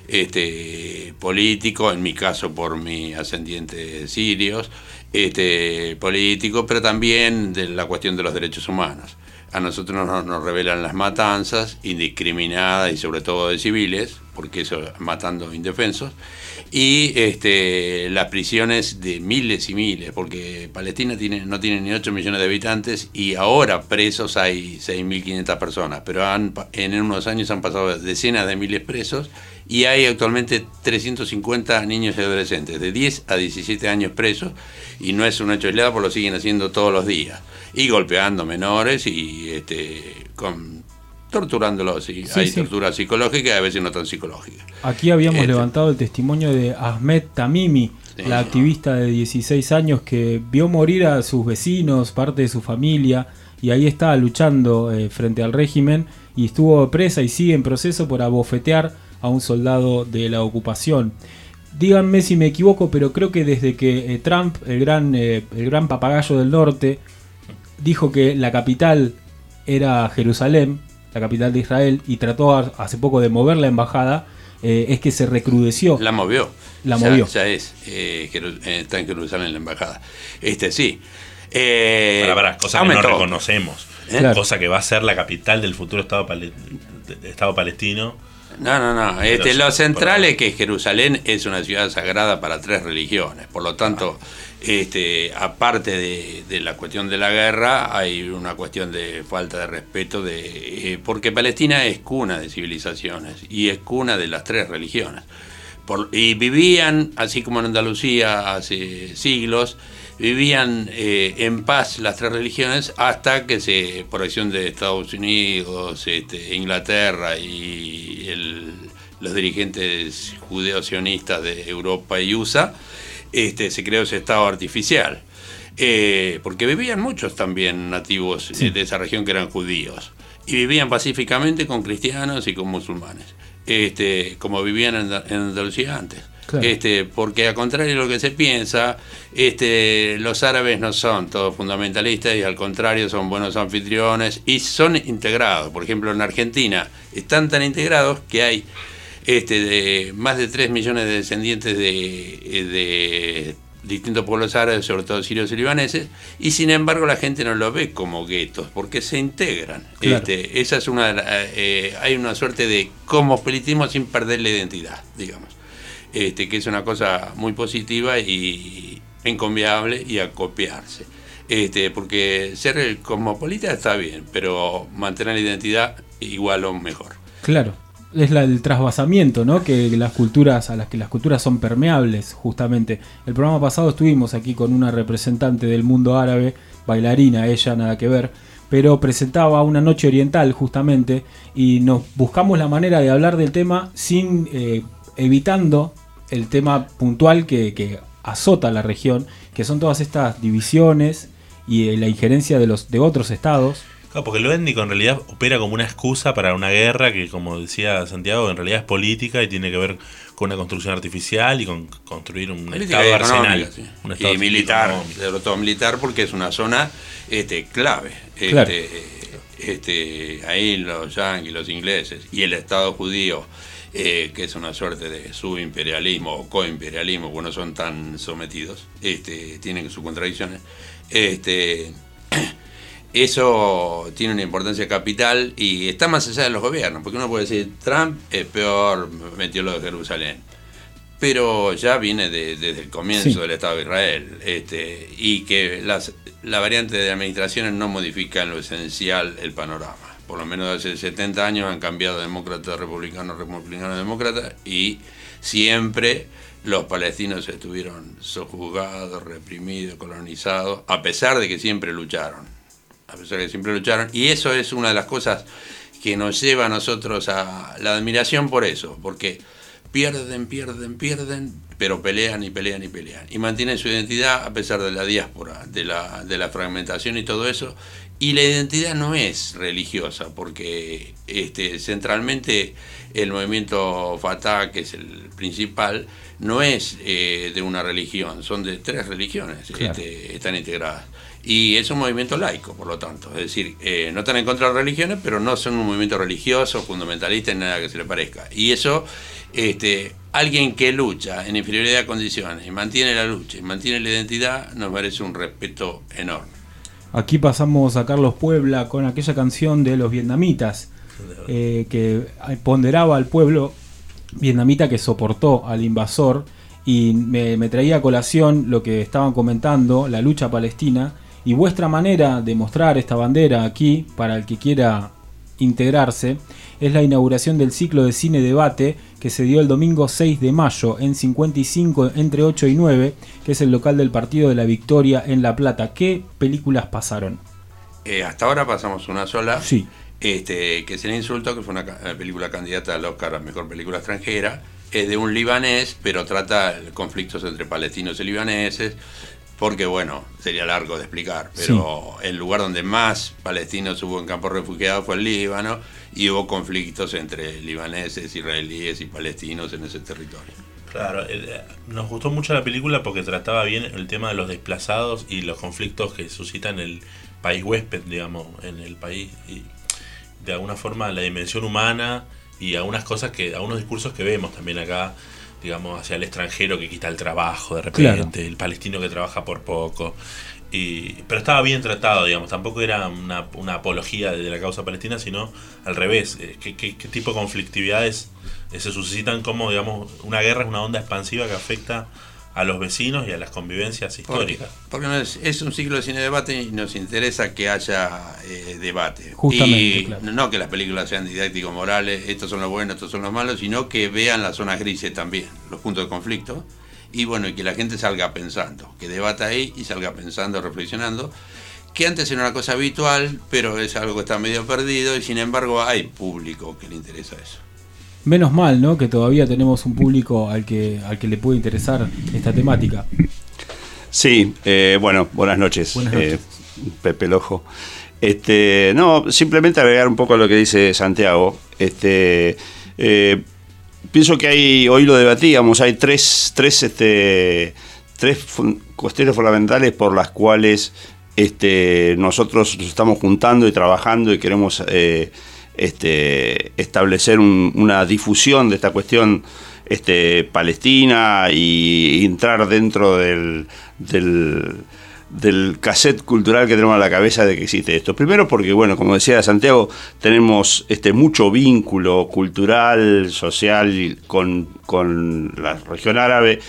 Este, político, en mi caso por mi ascendiente sirios, este, político, pero también de la cuestión de los derechos humanos. A nosotros nos, nos revelan las matanzas indiscriminadas y sobre todo de civiles, porque eso matando indefensos, y este, las prisiones de miles y miles, porque Palestina tiene, no tiene ni ocho millones de habitantes y ahora presos hay seis mil quinientas personas, pero han, en unos años han pasado decenas de miles presos y hay actualmente trescientos cincuenta niños y adolescentes de diez a diecisiete años presos, y no es un hecho aislado, porque lo siguen haciendo todos los días, y golpeando menores y este, con... torturándolos, y sí, hay sí. tortura psicológica y a veces no tan psicológica. Aquí habíamos Este, levantado el testimonio de Ahmed Tamimi, sí, la activista de dieciséis años que vio morir a sus vecinos, parte de su familia, y ahí estaba luchando eh, frente al régimen, y estuvo presa y sigue en proceso por abofetear a un soldado de la ocupación. Díganme si me equivoco, pero creo que desde que eh, Trump, el gran, eh, el gran papagayo del norte, dijo que la capital era Jerusalén, la capital de Israel, y trató a, hace poco de mover la embajada, eh, es que se recrudeció. La movió. La ya, movió. Ya es. Eh, Jeru- eh, está en Jerusalén la embajada. Este sí. Eh, Para, para, cosa que aumentó. no reconocemos. ¿Eh? Claro. Cosa que va a ser la capital del futuro Estado, pale- de- de Estado palestino. No, no, no. Pero Este, sí, lo central por- es que Jerusalén es una ciudad sagrada para tres religiones. Por lo tanto, este, aparte de, de la cuestión de la guerra, hay una cuestión de falta de respeto, de eh, porque Palestina es cuna de civilizaciones y es cuna de las tres religiones. Por, y vivían, así como en Andalucía hace siglos, vivían eh, en paz las tres religiones hasta que se, por acción de Estados Unidos, este, Inglaterra y el, los dirigentes judeo-sionistas de Europa y U S A, este, se creó ese estado artificial. Eh, porque vivían muchos también nativos Sí. de esa región que eran judíos. Y vivían pacíficamente con cristianos y con musulmanes, este, como vivían en, en Andalucía antes. Claro. Este, porque a contrario de lo que se piensa, este, los árabes no son todos fundamentalistas y al contrario son buenos anfitriones y son integrados. Por ejemplo, en Argentina están tan integrados que hay este, de, más de tres millones de descendientes de, de distintos pueblos árabes, sobre todo sirios y libaneses, y sin embargo la gente no lo ve como guetos, porque se integran. Claro. Este, esa es una, eh, hay una suerte de cosmopolitismo sin perder la identidad, digamos. Este, que es una cosa muy positiva y encomiable y a copiarse. Este, porque ser el cosmopolita está bien, pero mantener la identidad igual o mejor. Claro, es la, el trasvasamiento, ¿no? Que las culturas, a las que las culturas son permeables, justamente. El programa pasado estuvimos aquí con una representante del mundo árabe, bailarina, ella nada que ver, pero presentaba una noche oriental justamente, y nos buscamos la manera de hablar del tema sin eh, evitando el tema puntual que, que azota la región, que son todas estas divisiones y eh, la injerencia de los de otros estados. Claro, porque lo étnico en realidad opera como una excusa para una guerra que, como decía Santiago, en realidad es política y tiene que ver con una construcción artificial y con construir un Política estado y arsenal. económica, sí. Un estado Y militar, económico. sobre todo militar, porque es una zona este, clave. Este, Claro. este, ahí los yanquis, los ingleses y el Estado judío, eh, que es una suerte de subimperialismo o coimperialismo, porque no son tan sometidos, este, tienen sus contradicciones. Este, eso tiene una importancia capital y está más allá de los gobiernos, porque uno puede decir, Trump es peor, metió lo de Jerusalén, pero ya viene de, desde el comienzo Sí. del Estado de Israel, este, y que las, la variante de administraciones no modifica en lo esencial el panorama. Por lo menos hace setenta años han cambiado demócrata, republicano, republicano, demócrata, y siempre los palestinos estuvieron sojuzgados, reprimidos, colonizados, a pesar de que siempre lucharon. A pesar de que siempre lucharon. Y eso es una de las cosas que nos lleva a nosotros a la admiración por eso, porque pierden, pierden, pierden, pero pelean y pelean y pelean. Y mantienen su identidad a pesar de la diáspora, de la, de la fragmentación y todo eso. Y la identidad no es religiosa, porque este, centralmente el movimiento Fatah, que es el principal, no es eh, de una religión, son de tres religiones, Claro. este, están integradas. Y es un movimiento laico, por lo tanto. Es decir, eh, no están en contra de las religiones, pero no son un movimiento religioso, fundamentalista, en nada que se le parezca. Y eso, este, alguien que lucha en inferioridad de condiciones y mantiene la lucha y mantiene la identidad, nos merece un respeto enorme. Aquí pasamos a Carlos Puebla con aquella canción de los vietnamitas, eh, que ponderaba al pueblo vietnamita que soportó al invasor, y me, me traía a colación lo que estaban comentando, la lucha palestina, y vuestra manera de mostrar esta bandera aquí, para el que quiera integrarse, es la inauguración del ciclo de cine debate que se dio el domingo seis de mayo en cincuenta y cinco entre ocho y nueve, que es el local del Partido de la Victoria en La Plata. ¿Qué películas pasaron? Eh, hasta ahora pasamos una sola, sí. este, que es El Insulto, que fue una ca- película candidata al Oscar a Mejor Película Extranjera. Es de un libanés, pero trata conflictos entre palestinos y libaneses, porque bueno, sería largo de explicar, pero sí. El lugar donde más palestinos hubo en campos refugiados fue el Líbano, y hubo conflictos entre libaneses, israelíes y palestinos en ese territorio. Claro, eh, nos gustó mucho la película porque trataba bien el tema de los desplazados y los conflictos que suscitan el país huésped, digamos, en el país, y de alguna forma la dimensión humana y algunas cosas que, algunos discursos que vemos también acá, digamos, hacia el extranjero que quita el trabajo de repente, claro. El palestino que trabaja por poco, y pero estaba bien tratado, digamos, tampoco era una, una apología de la causa palestina, sino al revés, qué, qué, qué tipo de conflictividades se suscitan, como, digamos, una guerra es una onda expansiva que afecta a los vecinos y a las convivencias históricas. Porque, porque no es, es un ciclo de cine debate y nos interesa que haya eh, debate. Justamente, y claro. No que las películas sean didácticos morales, estos son los buenos, estos son los malos, sino que vean las zonas grises también, los puntos de conflicto. Y bueno, y que la gente salga pensando, que debata ahí y salga pensando, reflexionando, que antes era una cosa habitual, pero es algo que está medio perdido, y sin embargo hay público que le interesa eso. Menos mal, ¿no?, que todavía tenemos un público al que al que le puede interesar esta temática. Sí, eh, bueno, buenas noches, buenas noches. Eh, Pepe Lojo. Este, no, simplemente agregar un poco a lo que dice Santiago. Este, eh, pienso que hay, hoy lo debatíamos, hay tres, tres, este, tres fun- cuestiones fundamentales por las cuales este, nosotros nos estamos juntando y trabajando y queremos eh, Este, establecer un, una difusión de esta cuestión este, palestina y entrar dentro del, del, del cassette cultural que tenemos en la cabeza de que existe esto. Primero porque, bueno, como decía Santiago, tenemos este, mucho vínculo cultural, social con, con la región árabe,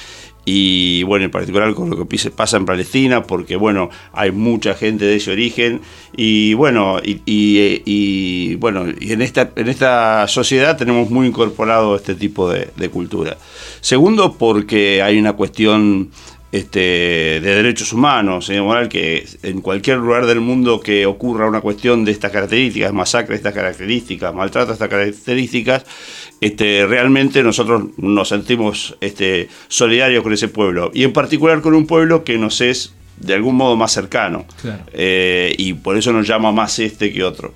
y bueno, en particular con lo que pasa en Palestina, porque bueno, hay mucha gente de ese origen, y bueno, y, y, y bueno, y en esta, en esta sociedad tenemos muy incorporado este tipo de, de cultura. Segundo, porque hay una cuestión este, de derechos humanos, eh, moral, que en cualquier lugar del mundo que ocurra una cuestión de estas características, masacre de estas características, maltrato de estas características, Este, realmente nosotros nos sentimos este, solidarios con ese pueblo, y en particular con un pueblo que nos es de algún modo más cercano, claro. eh, y por eso nos llama más este que otro.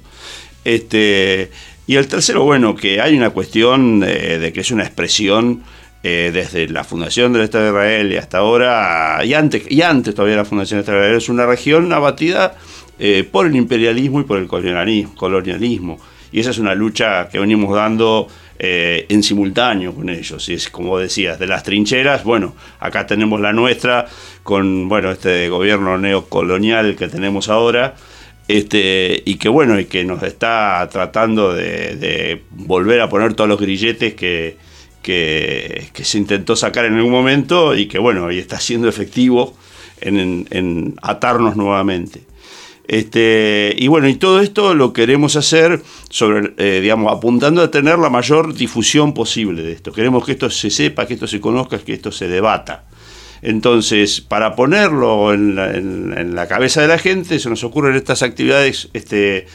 Este, y el tercero, bueno, que hay una cuestión de, de que es una expresión eh, desde la fundación del Estado de Israel y hasta ahora, y antes, y antes todavía la fundación del Estado de Israel, es una región abatida eh, por el imperialismo y por el colonialismo, colonialismo, y esa es una lucha que venimos dando Eh, en simultáneo con ellos, y es como decías, de las trincheras, bueno, acá tenemos la nuestra con, bueno, este gobierno neocolonial que tenemos ahora, este, y que bueno, y que nos está tratando de, de volver a poner todos los grilletes que, que, que se intentó sacar en algún momento, y que bueno, y está siendo efectivo en, en, en atarnos nuevamente. Este, y bueno, y todo esto lo queremos hacer sobre, eh, digamos, apuntando a tener la mayor difusión posible de esto. Queremos que esto se sepa, que esto se conozca, que esto se debata. Entonces, para ponerlo en la, en, en la cabeza de la gente, se nos ocurren estas actividades este,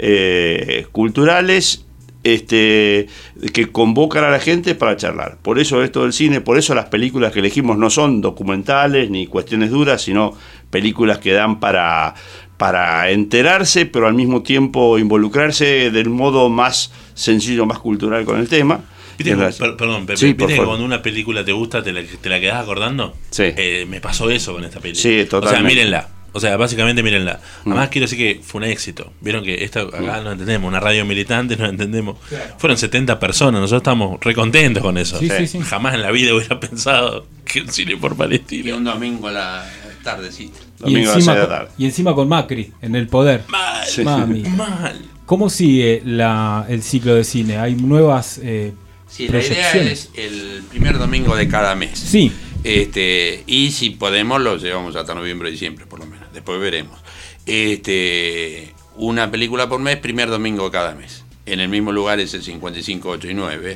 eh, culturales este, que convocan a la gente para charlar. Por eso esto del cine, por eso las películas que elegimos no son documentales ni cuestiones duras, sino películas que dan para... para enterarse, pero al mismo tiempo involucrarse del modo más sencillo, más cultural con el tema. ¿Viste, la... per, perdón, Pepe, sí, ¿viste que cuando una película te gusta te la, te la quedás acordando? Sí. Eh, me pasó eso con esta película. Sí, totalmente. O sea, mírenla. O sea, básicamente mírenla. Además, mm. quiero decir que fue un éxito. Vieron que esta acá mm. no entendemos, una radio militante, no entendemos. Claro. Fueron setenta personas, nosotros estamos recontentos con eso. Sí, sí, sí. Jamás en la vida hubiera pensado que un cine por Palestina. Y un domingo a la tardecita. Y encima, con, y encima con Macri en el poder. Mal, sí. Mami. Mal. ¿Cómo sigue la, el ciclo de cine? ¿Hay nuevas eh, Sí, la idea es el primer domingo de cada mes. Sí. Este, y si podemos lo llevamos hasta noviembre, diciembre, por lo menos. Después veremos. Este, una película por mes, primer domingo de cada mes. En el mismo lugar es el cincuenta y cinco, ocho y nueve.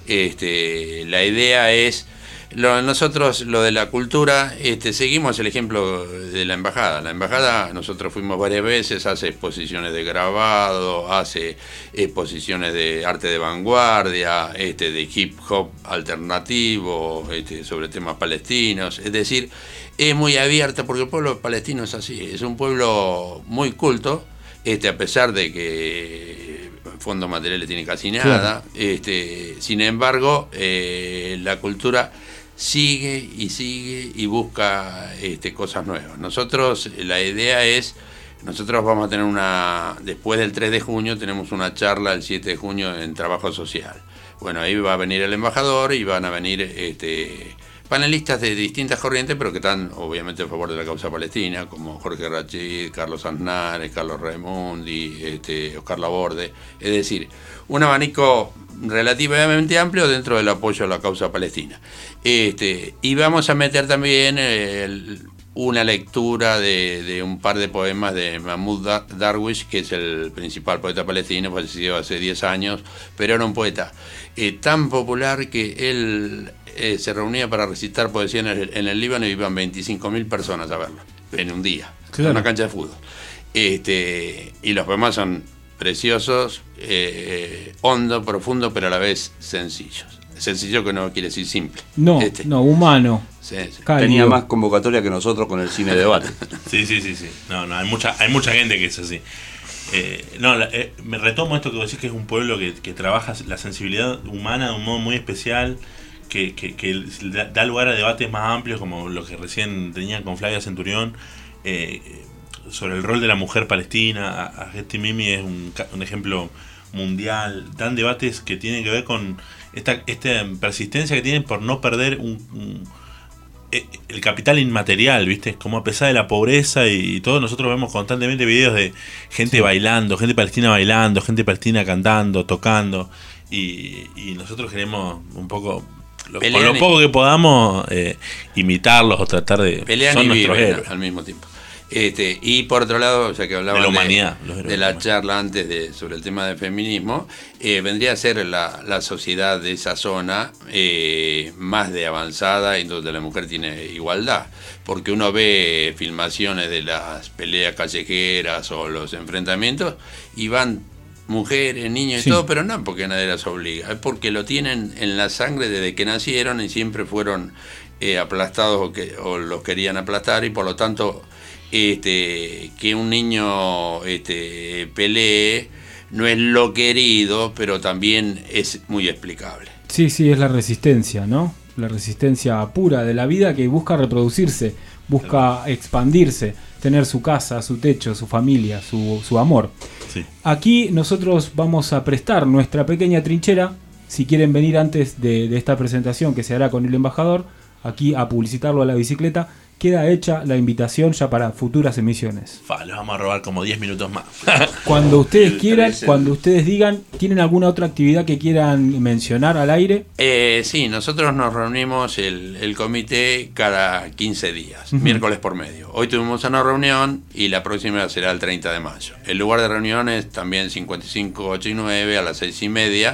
Este, la idea es, lo, nosotros lo de la cultura, este, seguimos el ejemplo de la embajada. La embajada, nosotros fuimos varias veces, hace exposiciones de grabado, hace exposiciones de arte de vanguardia, este, de hip hop alternativo, este, sobre temas palestinos. Es decir, es muy abierta porque el pueblo palestino es así, es un pueblo muy culto, este, a pesar de que fondos materiales tiene casi nada. Claro. Este, sin embargo, eh, la cultura sigue y sigue y busca este, cosas nuevas. Nosotros, la idea es, nosotros vamos a tener una, después del tres de junio, tenemos una charla el siete de junio en trabajo social. Bueno, ahí va a venir el embajador y van a venir este, panelistas de distintas corrientes, pero que están obviamente a favor de la causa palestina, como Jorge Rachid, Carlos Aznares, Carlos Raimundi, este, Oscar Laborde. Es decir, un abanico relativamente amplio dentro del apoyo a la causa palestina. Este, y vamos a meter también el, una lectura de, de un par de poemas de Mahmoud Darwish, que es el principal poeta palestino, fallecido hace diez años, pero era un poeta eh, tan popular que él eh, se reunía para recitar poesía en el, en el Líbano y iban veinticinco mil personas a verlo en un día, claro. En una cancha de fútbol. Este, y los poemas son preciosos, eh, hondo, profundo, pero a la vez sencillos. Sencillo que no quiere decir simple. No, este. no, humano. Sí, sí. Tenía más convocatoria que nosotros con el cine debate. Sí, sí, sí, sí. No, no, hay mucha, hay mucha gente que es así. Eh, no, la, eh, me retomo esto que vos decís, que es un pueblo que, que trabaja la sensibilidad humana de un modo muy especial, que, que, que da lugar a debates más amplios, como los que recién tenían con Flavia Centurión, eh, sobre el rol de la mujer palestina. A, a Gesti Mimi es un, un ejemplo mundial. Dan debates que tienen que ver con esta, esta persistencia que tienen por no perder un, un, el capital inmaterial, ¿viste? Como a pesar de la pobreza y, y todos nosotros vemos constantemente videos de gente sí. bailando, gente palestina bailando, gente palestina cantando, tocando, y, y nosotros queremos un poco, lo, con lo poco que podamos, eh, imitarlos o tratar de... Pelean son y nuestros viven héroes al mismo tiempo. Este, y por otro lado, ya que hablaban de la humanidad, de, de la charla antes de, sobre el tema del feminismo, eh, vendría a ser la, la sociedad de esa zona eh, más de avanzada y donde la mujer tiene igualdad, porque uno ve filmaciones de las peleas callejeras o los enfrentamientos y van mujeres, niños y sí. todo, pero no porque nadie las obliga, es porque lo tienen en la sangre desde que nacieron y siempre fueron eh, aplastados o, que, o los querían aplastar, y por lo tanto Este, que un niño este, pelee no es lo querido, pero también es muy explicable. Sí, sí, es la resistencia, ¿no? La resistencia pura de la vida que busca reproducirse, busca expandirse, tener su casa, su techo, su familia, su, su amor. Sí. Aquí nosotros vamos a prestar nuestra pequeña trinchera. Si quieren venir antes de, de esta presentación que se hará con el embajador, aquí a publicitarlo a la bicicleta, queda hecha la invitación ya para futuras emisiones. Fa, les vamos a robar como diez minutos más. Cuando ustedes quieran, cuando ustedes digan, ¿tienen alguna otra actividad que quieran mencionar al aire? Eh, sí, nosotros nos reunimos el, el comité cada quince días, uh-huh. miércoles por medio. Hoy tuvimos una reunión y la próxima será el treinta de mayo. El lugar de reunión es también cincuenta y cinco, ocho y nueve a las seis y media.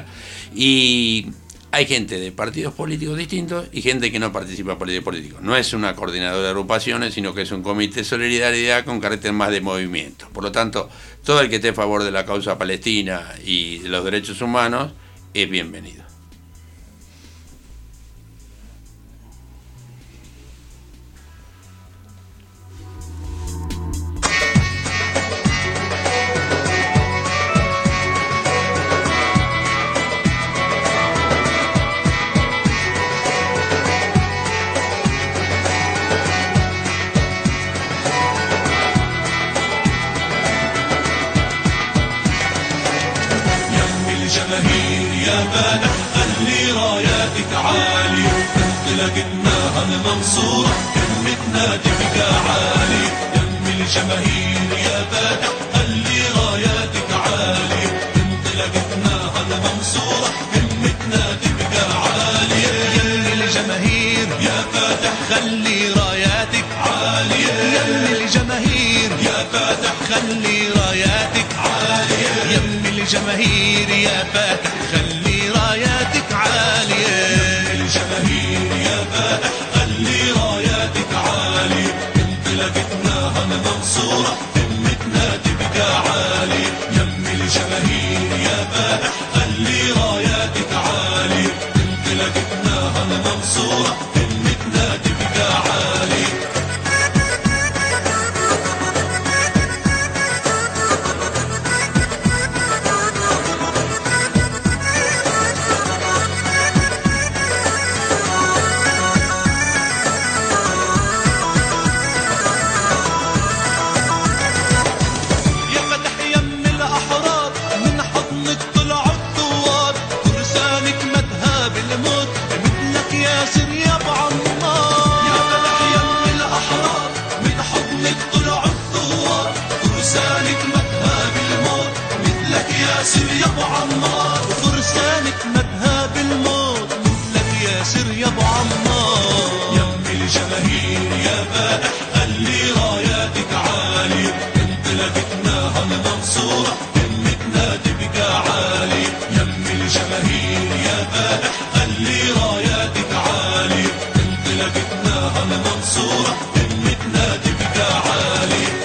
Y hay gente de partidos políticos distintos y gente que no participa en políticos políticos. No es una coordinadora de agrupaciones, sino que es un comité de solidaridad con carácter más de movimiento. Por lo tanto, todo el que esté a favor de la causa palestina y de los derechos humanos es bienvenido. منصورة كلمتنا تبقى عالي يم الجماهير يا فاتح خلي راياتك عالية انطلقتنا المنصورة كلمتنا تبقى خلي راياتك عالية يم الجماهير يا فاتح خلي راياتك عالية يم الجماهير يا فاتح خلي راياتك عالية يم الجماهير يا فاتح خلي راياتك عالية انطلاقتنا هم منصورة همتنا تبقى عالية يم الجماهير يا فاتح خلي راياتك عالية انطلاقتنا هم منصورة همتنا تبقى عالية ياسر يا ابو عمار وفرسانك مذهب الموت مثلك ياسر يا ابو عمار يم الجماهير يا فاتح خلي راياتك عالية انطلاقتنا هم منصورة همتنا تبقى عالية يم الجماهير يا فاتح خلي راياتك عالية انطلاقتنا هم منصورة همتنا تبقى عالية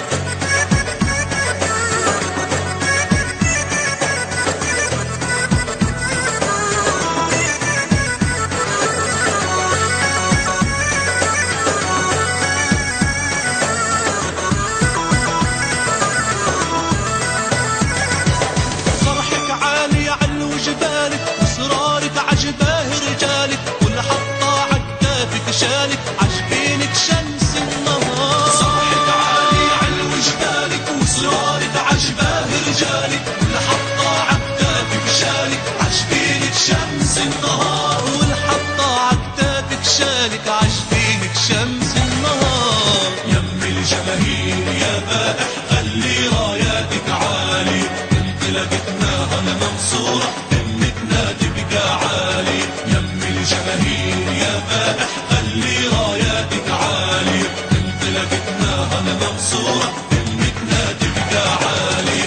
شالك عجبينك شمس النهار صبحك عالي علو جبالك وصرارك عجباه رجالك والحطة عكتافك شالك عجبينك شمس النهار والحطة عكتافك شالك عجبينك شمس النهار يم الجماهير يا فاتح خلي راياتك عالي انطلاقتنا هم منصورة همتنا تبقى عالي يم الجماهير يا فاتح خلي راياتك عالية انطلاقتنا هم منصورة همتنا تبقى عالية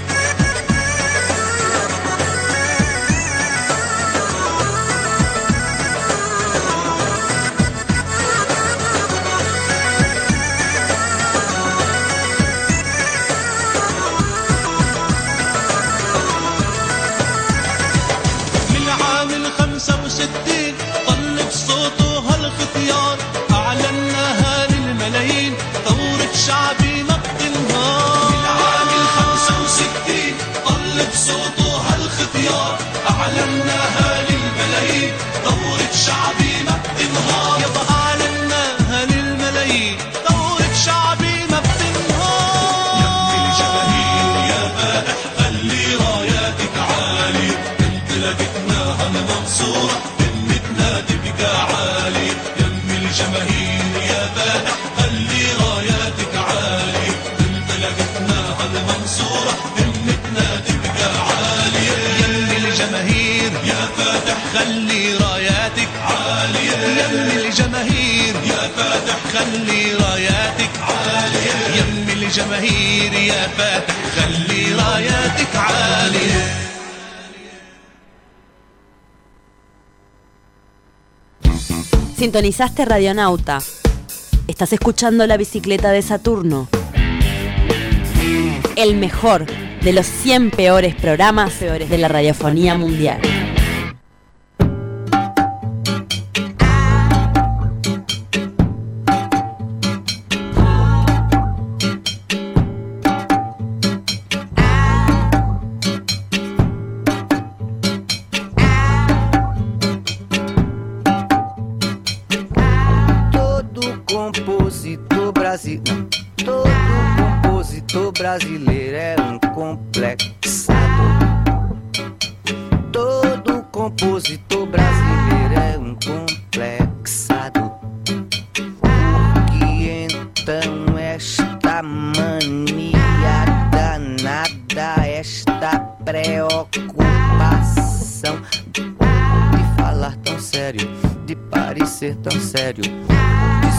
من عام الخمسة وستين طل بصوته هالختيار أعلناها للملايين ثورة شعبي ما بتنهار من عام الخمسة وستين طل بصوته هالختيار أعلناها للملايين ثورة شعبي ما بتنهار يبقى أعلناها للملايين ثورة شعبي ما بتنهار يم الجماهير يا فاتح خلي راياتك عالية انطلاقتنا هم منصورة همتنا تبقى عالية يم الجماهير يا فاتح خلي راياتك عالية انطلاقتنا هم منصورة همتنا تبقى عالية يم الجماهير يا فاتح خلي راياتك عالية يم الجماهير يا فاتح خلي راياتك عالية يم الجماهير يا فاتح خلي راياتك عالية. Sintonizaste Radionauta. Estás escuchando La Bicicleta de Saturno. El mejor de los cien peores programas peores de la radiofonía mundial. Não, todo compositor brasileiro é um complexado. Todo compositor brasileiro é um complexado. Por que então esta mania danada, esta preocupação de falar tão sério, de parecer tão sério?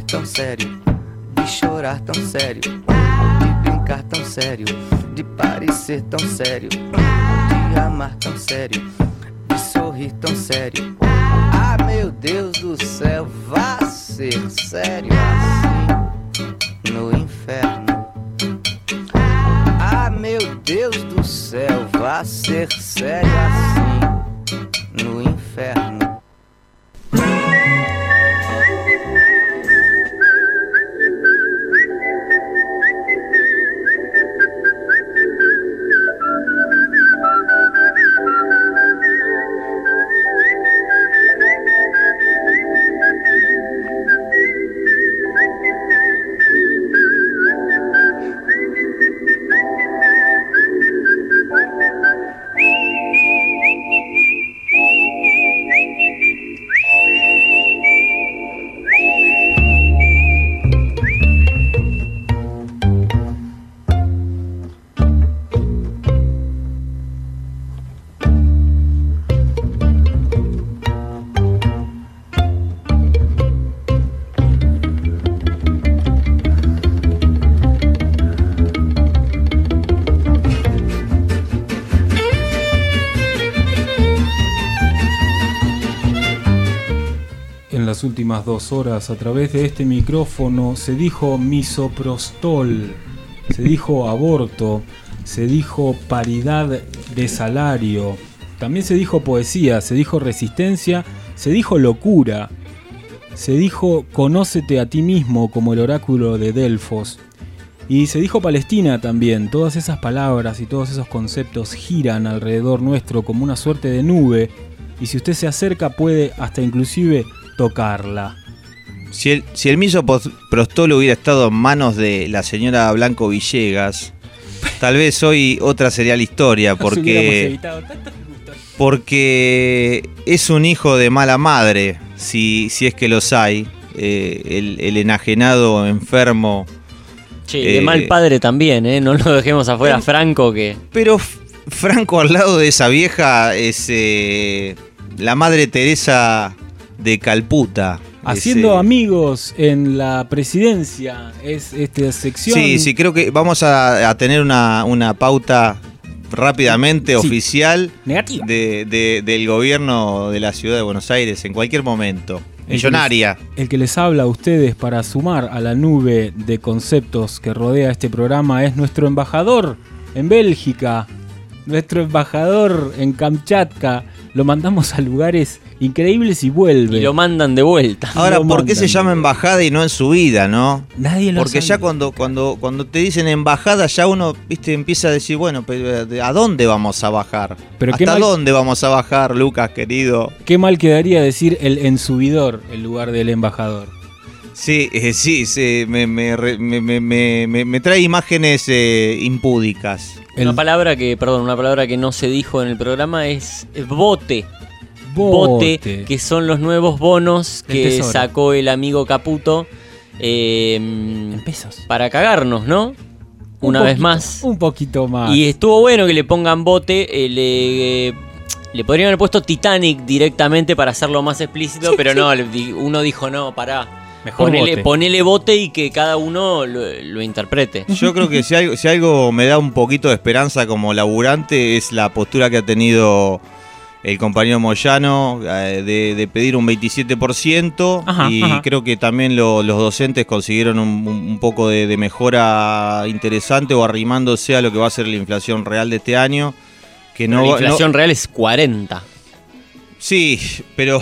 tão sério, de chorar tão sério, de brincar tão sério, de parecer tão sério, de amar tão sério, de sorrir tão sério. Ah, meu Deus do céu, vá ser sério assim no inferno. Ah, meu Deus do céu, vá ser sério assim no inferno. Las últimas dos horas a través de este micrófono se dijo misoprostol, se dijo aborto, se dijo paridad de salario, también se dijo poesía, se dijo resistencia, se dijo locura, se dijo conócete a ti mismo como el oráculo de Delfos y se dijo Palestina también. Todas esas palabras y todos esos conceptos giran alrededor nuestro como una suerte de nube y si usted se acerca puede hasta inclusive tocarla. Si el, si el misoprostol hubiera estado en manos de la señora Blanco Villegas, tal vez hoy otra sería la historia, porque, porque es un hijo de mala madre, si, si es que los hay, eh, el, el enajenado enfermo. Che, de eh, mal padre también, ¿eh? No lo dejemos afuera, pero, Franco que... Pero Franco al lado de esa vieja es eh, la Madre Teresa de Calputa. Haciendo ese... amigos en la presidencia es esta sección. Sí, sí, creo que vamos a, a tener una, una pauta rápidamente sí. oficial negativa de, de, del gobierno de la ciudad de Buenos Aires en cualquier momento. Millonaria. El que, les, el que les habla a ustedes para sumar a la nube de conceptos que rodea este programa es nuestro embajador en Bélgica, nuestro embajador en Kamchatka. Lo mandamos a lugares increíbles y vuelve. Y lo mandan de vuelta. Ahora, ¿por qué se llama embajada y no en subida, no? Nadie lo Porque sabe. ya cuando, cuando, cuando te dicen embajada, ya uno, viste, empieza a decir, bueno, pero ¿a dónde vamos a bajar? Pero ¿Hasta mal, dónde vamos a bajar, Lucas, querido? Qué mal quedaría decir el ensubidor en lugar del embajador. Sí, eh, sí, sí me, me, me, me, me, me trae imágenes eh, impúdicas. Una el... palabra que, perdón, una palabra que no se dijo en el programa es bote. Bote, bote que son los nuevos bonos que sacó el amigo Caputo eh, en pesos para cagarnos, ¿no? Un Una poquito, vez más. Un poquito más. Y estuvo bueno que le pongan bote, eh, le... Eh, Le podrían haber puesto Titanic directamente para hacerlo más explícito, sí, pero sí. no, uno dijo no, pará. Mejor ponele bote. ponele bote y que cada uno lo, lo interprete. Yo creo que si algo, si algo me da un poquito de esperanza como laburante es la postura que ha tenido el compañero Moyano eh, de, de pedir un veintisiete por ciento ajá, y ajá. creo que también lo, los docentes consiguieron un, un poco de, de mejora interesante o arrimándose a lo que va a ser la inflación real de este año. Que no, la inflación no, real es cuarenta. Sí, pero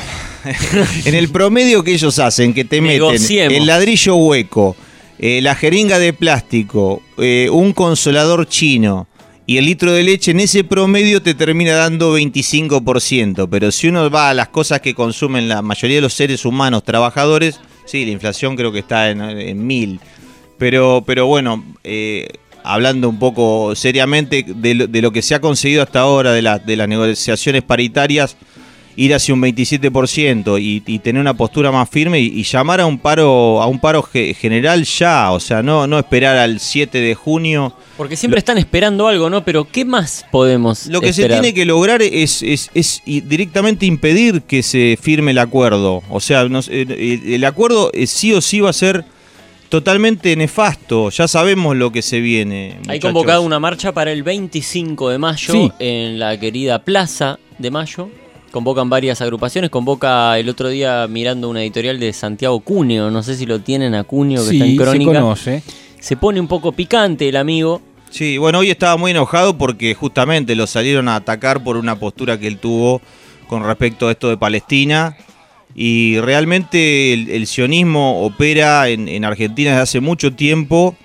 en el promedio que ellos hacen, que te Negociemos. meten el ladrillo hueco, eh, la jeringa de plástico, eh, un consolador chino y el litro de leche, en ese promedio te termina dando veinticinco por ciento. Pero si uno va a las cosas que consumen la mayoría de los seres humanos trabajadores, sí, la inflación creo que está en, en mil. Pero, pero bueno... Eh, hablando un poco seriamente de lo, de lo que se ha conseguido hasta ahora de, la, de las negociaciones paritarias ir hacia un veintisiete por ciento y, y tener una postura más firme y, y llamar a un paro a un paro ge- general ya, o sea, no, no esperar al siete de junio. Porque siempre lo, están esperando algo, ¿no? Pero ¿qué más podemos Lo que esperar? se tiene que lograr es, es, es directamente impedir que se firme el acuerdo. O sea, nos, el, el acuerdo sí o sí va a ser totalmente nefasto. Ya sabemos lo que se viene. Hay muchachos. convocado una marcha para el veinticinco de mayo Sí. en la querida Plaza de Mayo. Convocan varias agrupaciones. Convoca el otro día mirando una editorial de Santiago Cúneo. No sé si lo tienen a Cúneo, que Sí, está en se Crónica. conoce. Se pone un poco picante el amigo. Sí, bueno, hoy estaba muy enojado porque justamente lo salieron a atacar por una postura que él tuvo con respecto a esto de Palestina. Y realmente el, el sionismo opera en, en Argentina desde hace mucho tiempo,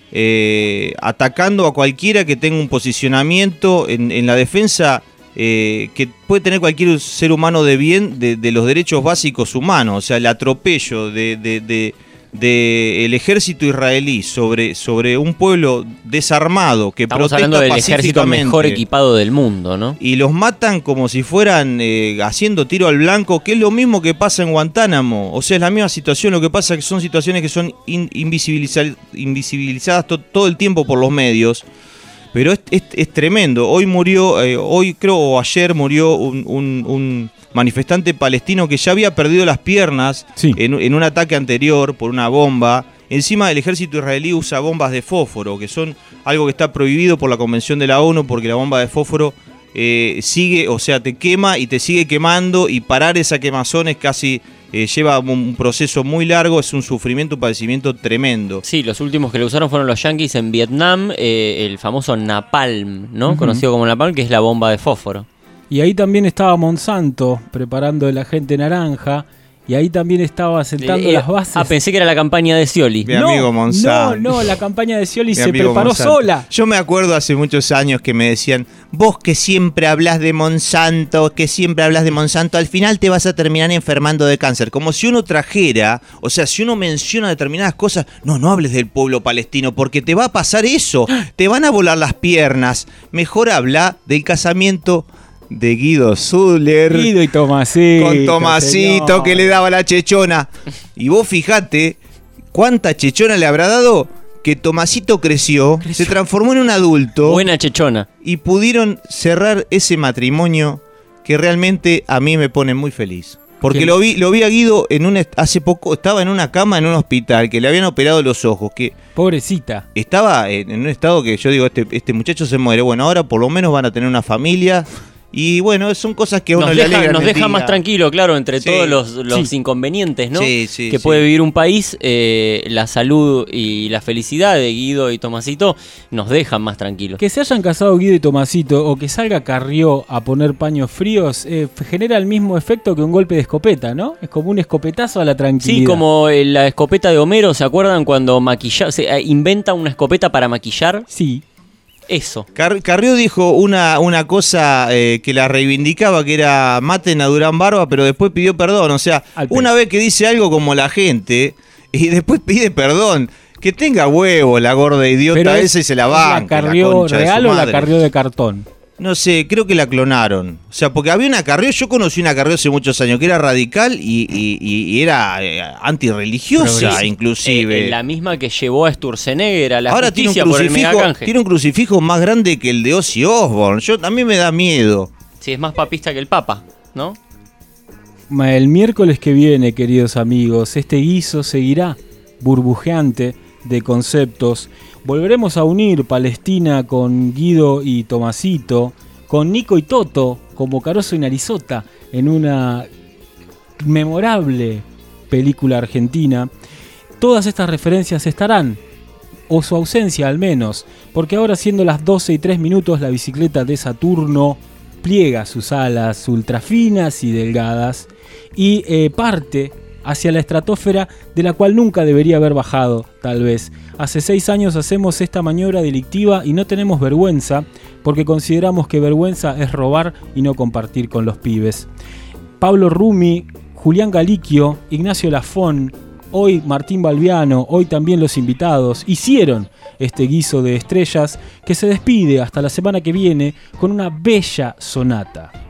eh, atacando a cualquiera que tenga un posicionamiento en, en la defensa eh, que puede tener cualquier ser humano de bien de, de los derechos básicos humanos. O sea, el atropello de, de, de, de el ejército israelí sobre, sobre un pueblo desarmado que Estamos protesta hablando del ejército pacíficamente. mejor equipado del mundo, ¿no? Y los matan como si fueran eh, haciendo tiro al blanco, que es lo mismo que pasa en Guantánamo. O sea, es la misma situación. Lo que pasa es que son situaciones que son in- invisibiliza- invisibilizadas to- todo el tiempo por los medios. Pero es, es, es tremendo. Hoy murió, eh, hoy creo, o ayer murió un, un, un manifestante palestino que ya había perdido las piernas sí. en, en un ataque anterior por una bomba. Encima el ejército israelí usa bombas de fósforo, que son algo que está prohibido por la Convención de la ONU, porque la bomba de fósforo eh, sigue, o sea, te quema y te sigue quemando, y parar esa quemazón es casi, eh, lleva un proceso muy largo, es un sufrimiento, un padecimiento tremendo. Sí, los últimos que lo usaron fueron los yanquis en Vietnam, eh, el famoso napalm, ¿no? Ujú. Conocido como napalm, que es la bomba de fósforo. Y ahí también estaba Monsanto preparando el agente naranja. Y ahí también estaba sentando Eh, eh, las bases. Ah, pensé que era la campaña de Scioli. Mi amigo Monsanto. No, no, la campaña de Scioli Mi se amigo preparó Monsanto. sola. Yo me acuerdo hace muchos años que me decían, vos que siempre hablas de Monsanto, que siempre hablas de Monsanto, al final te vas a terminar enfermando de cáncer. Como si uno trajera, o sea, si uno menciona determinadas cosas, no, no hables del pueblo palestino, porque te va a pasar eso, te van a volar las piernas. Mejor habla del casamiento de Guido Zuller. Guido y Tomasito. Con Tomasito, señor. que le daba la chechona. Y vos fijate cuánta chechona le habrá dado, que Tomasito creció, creció, se transformó en un adulto. Buena chechona. Y pudieron cerrar ese matrimonio que realmente a mí me pone muy feliz. Porque ¿Qué? lo vi, lo vi a Guido en un est- hace poco, estaba en una cama en un hospital, que le habían operado los ojos, que pobrecita. Estaba en, en un estado que yo digo, este, este muchacho se muere. Bueno, ahora por lo menos van a tener una familia. Y bueno, son cosas que a uno Nos le deja, alegran nos el deja día. más tranquilo, claro, entre Sí. todos los, los Sí. inconvenientes, ¿no? Sí, sí, que sí. puede vivir un país, eh, la salud y la felicidad de Guido y Tomasito nos dejan más tranquilos. Que se hayan casado Guido y Tomasito o que salga Carrió a poner paños fríos eh, genera el mismo efecto que un golpe de escopeta, ¿no? Es como un escopetazo a la tranquilidad. Sí, como eh, la escopeta de Homero, ¿se acuerdan cuando maquilla, se eh, inventa una escopeta para maquillar? Sí. Eso. Car- Carrió dijo una, una cosa eh, que la reivindicaba, que era maten a Durán Barba, pero después pidió perdón. O sea, una vez que dice algo como la gente y después pide perdón, que tenga huevo la gorda idiota Pero es- esa y se la ¿es banque. ¿La Carrió concha de su real o la madre. Carrió de cartón? No sé, creo que la clonaron. O sea, porque había una Carrió, yo conocí una Carrió hace muchos años que era radical y, y- y- y era eh, antirreligiosa, Sí, inclusive. eh, la misma que llevó a Sturzenegger a la Ahora tiene un, justicia por el crucifijo, megacanje. tiene un crucifijo más grande que el de Ozzy Osbourne. Yo, a mí me da miedo. Sí, es más papista que el Papa, ¿no? El miércoles que viene, queridos amigos, este guiso seguirá burbujeante de conceptos. Volveremos a unir Palestina con Guido y Tomasito, con Nico y Toto como Caroso y Narizota en una memorable película argentina. Todas estas referencias estarán, o su ausencia al menos, porque ahora siendo las doce y tres minutos la bicicleta de Saturno pliega sus alas ultrafinas y delgadas y eh, parte hacia la estratosfera de la cual nunca debería haber bajado, tal vez. Hace seis años hacemos esta maniobra delictiva y no tenemos vergüenza, porque consideramos que vergüenza es robar y no compartir con los pibes. Pablo Rumi, Julián Galiquio, Ignacio Lafón, hoy Martín Balbiano, hoy también los invitados, hicieron este guiso de estrellas que se despide hasta la semana que viene con una bella sonata.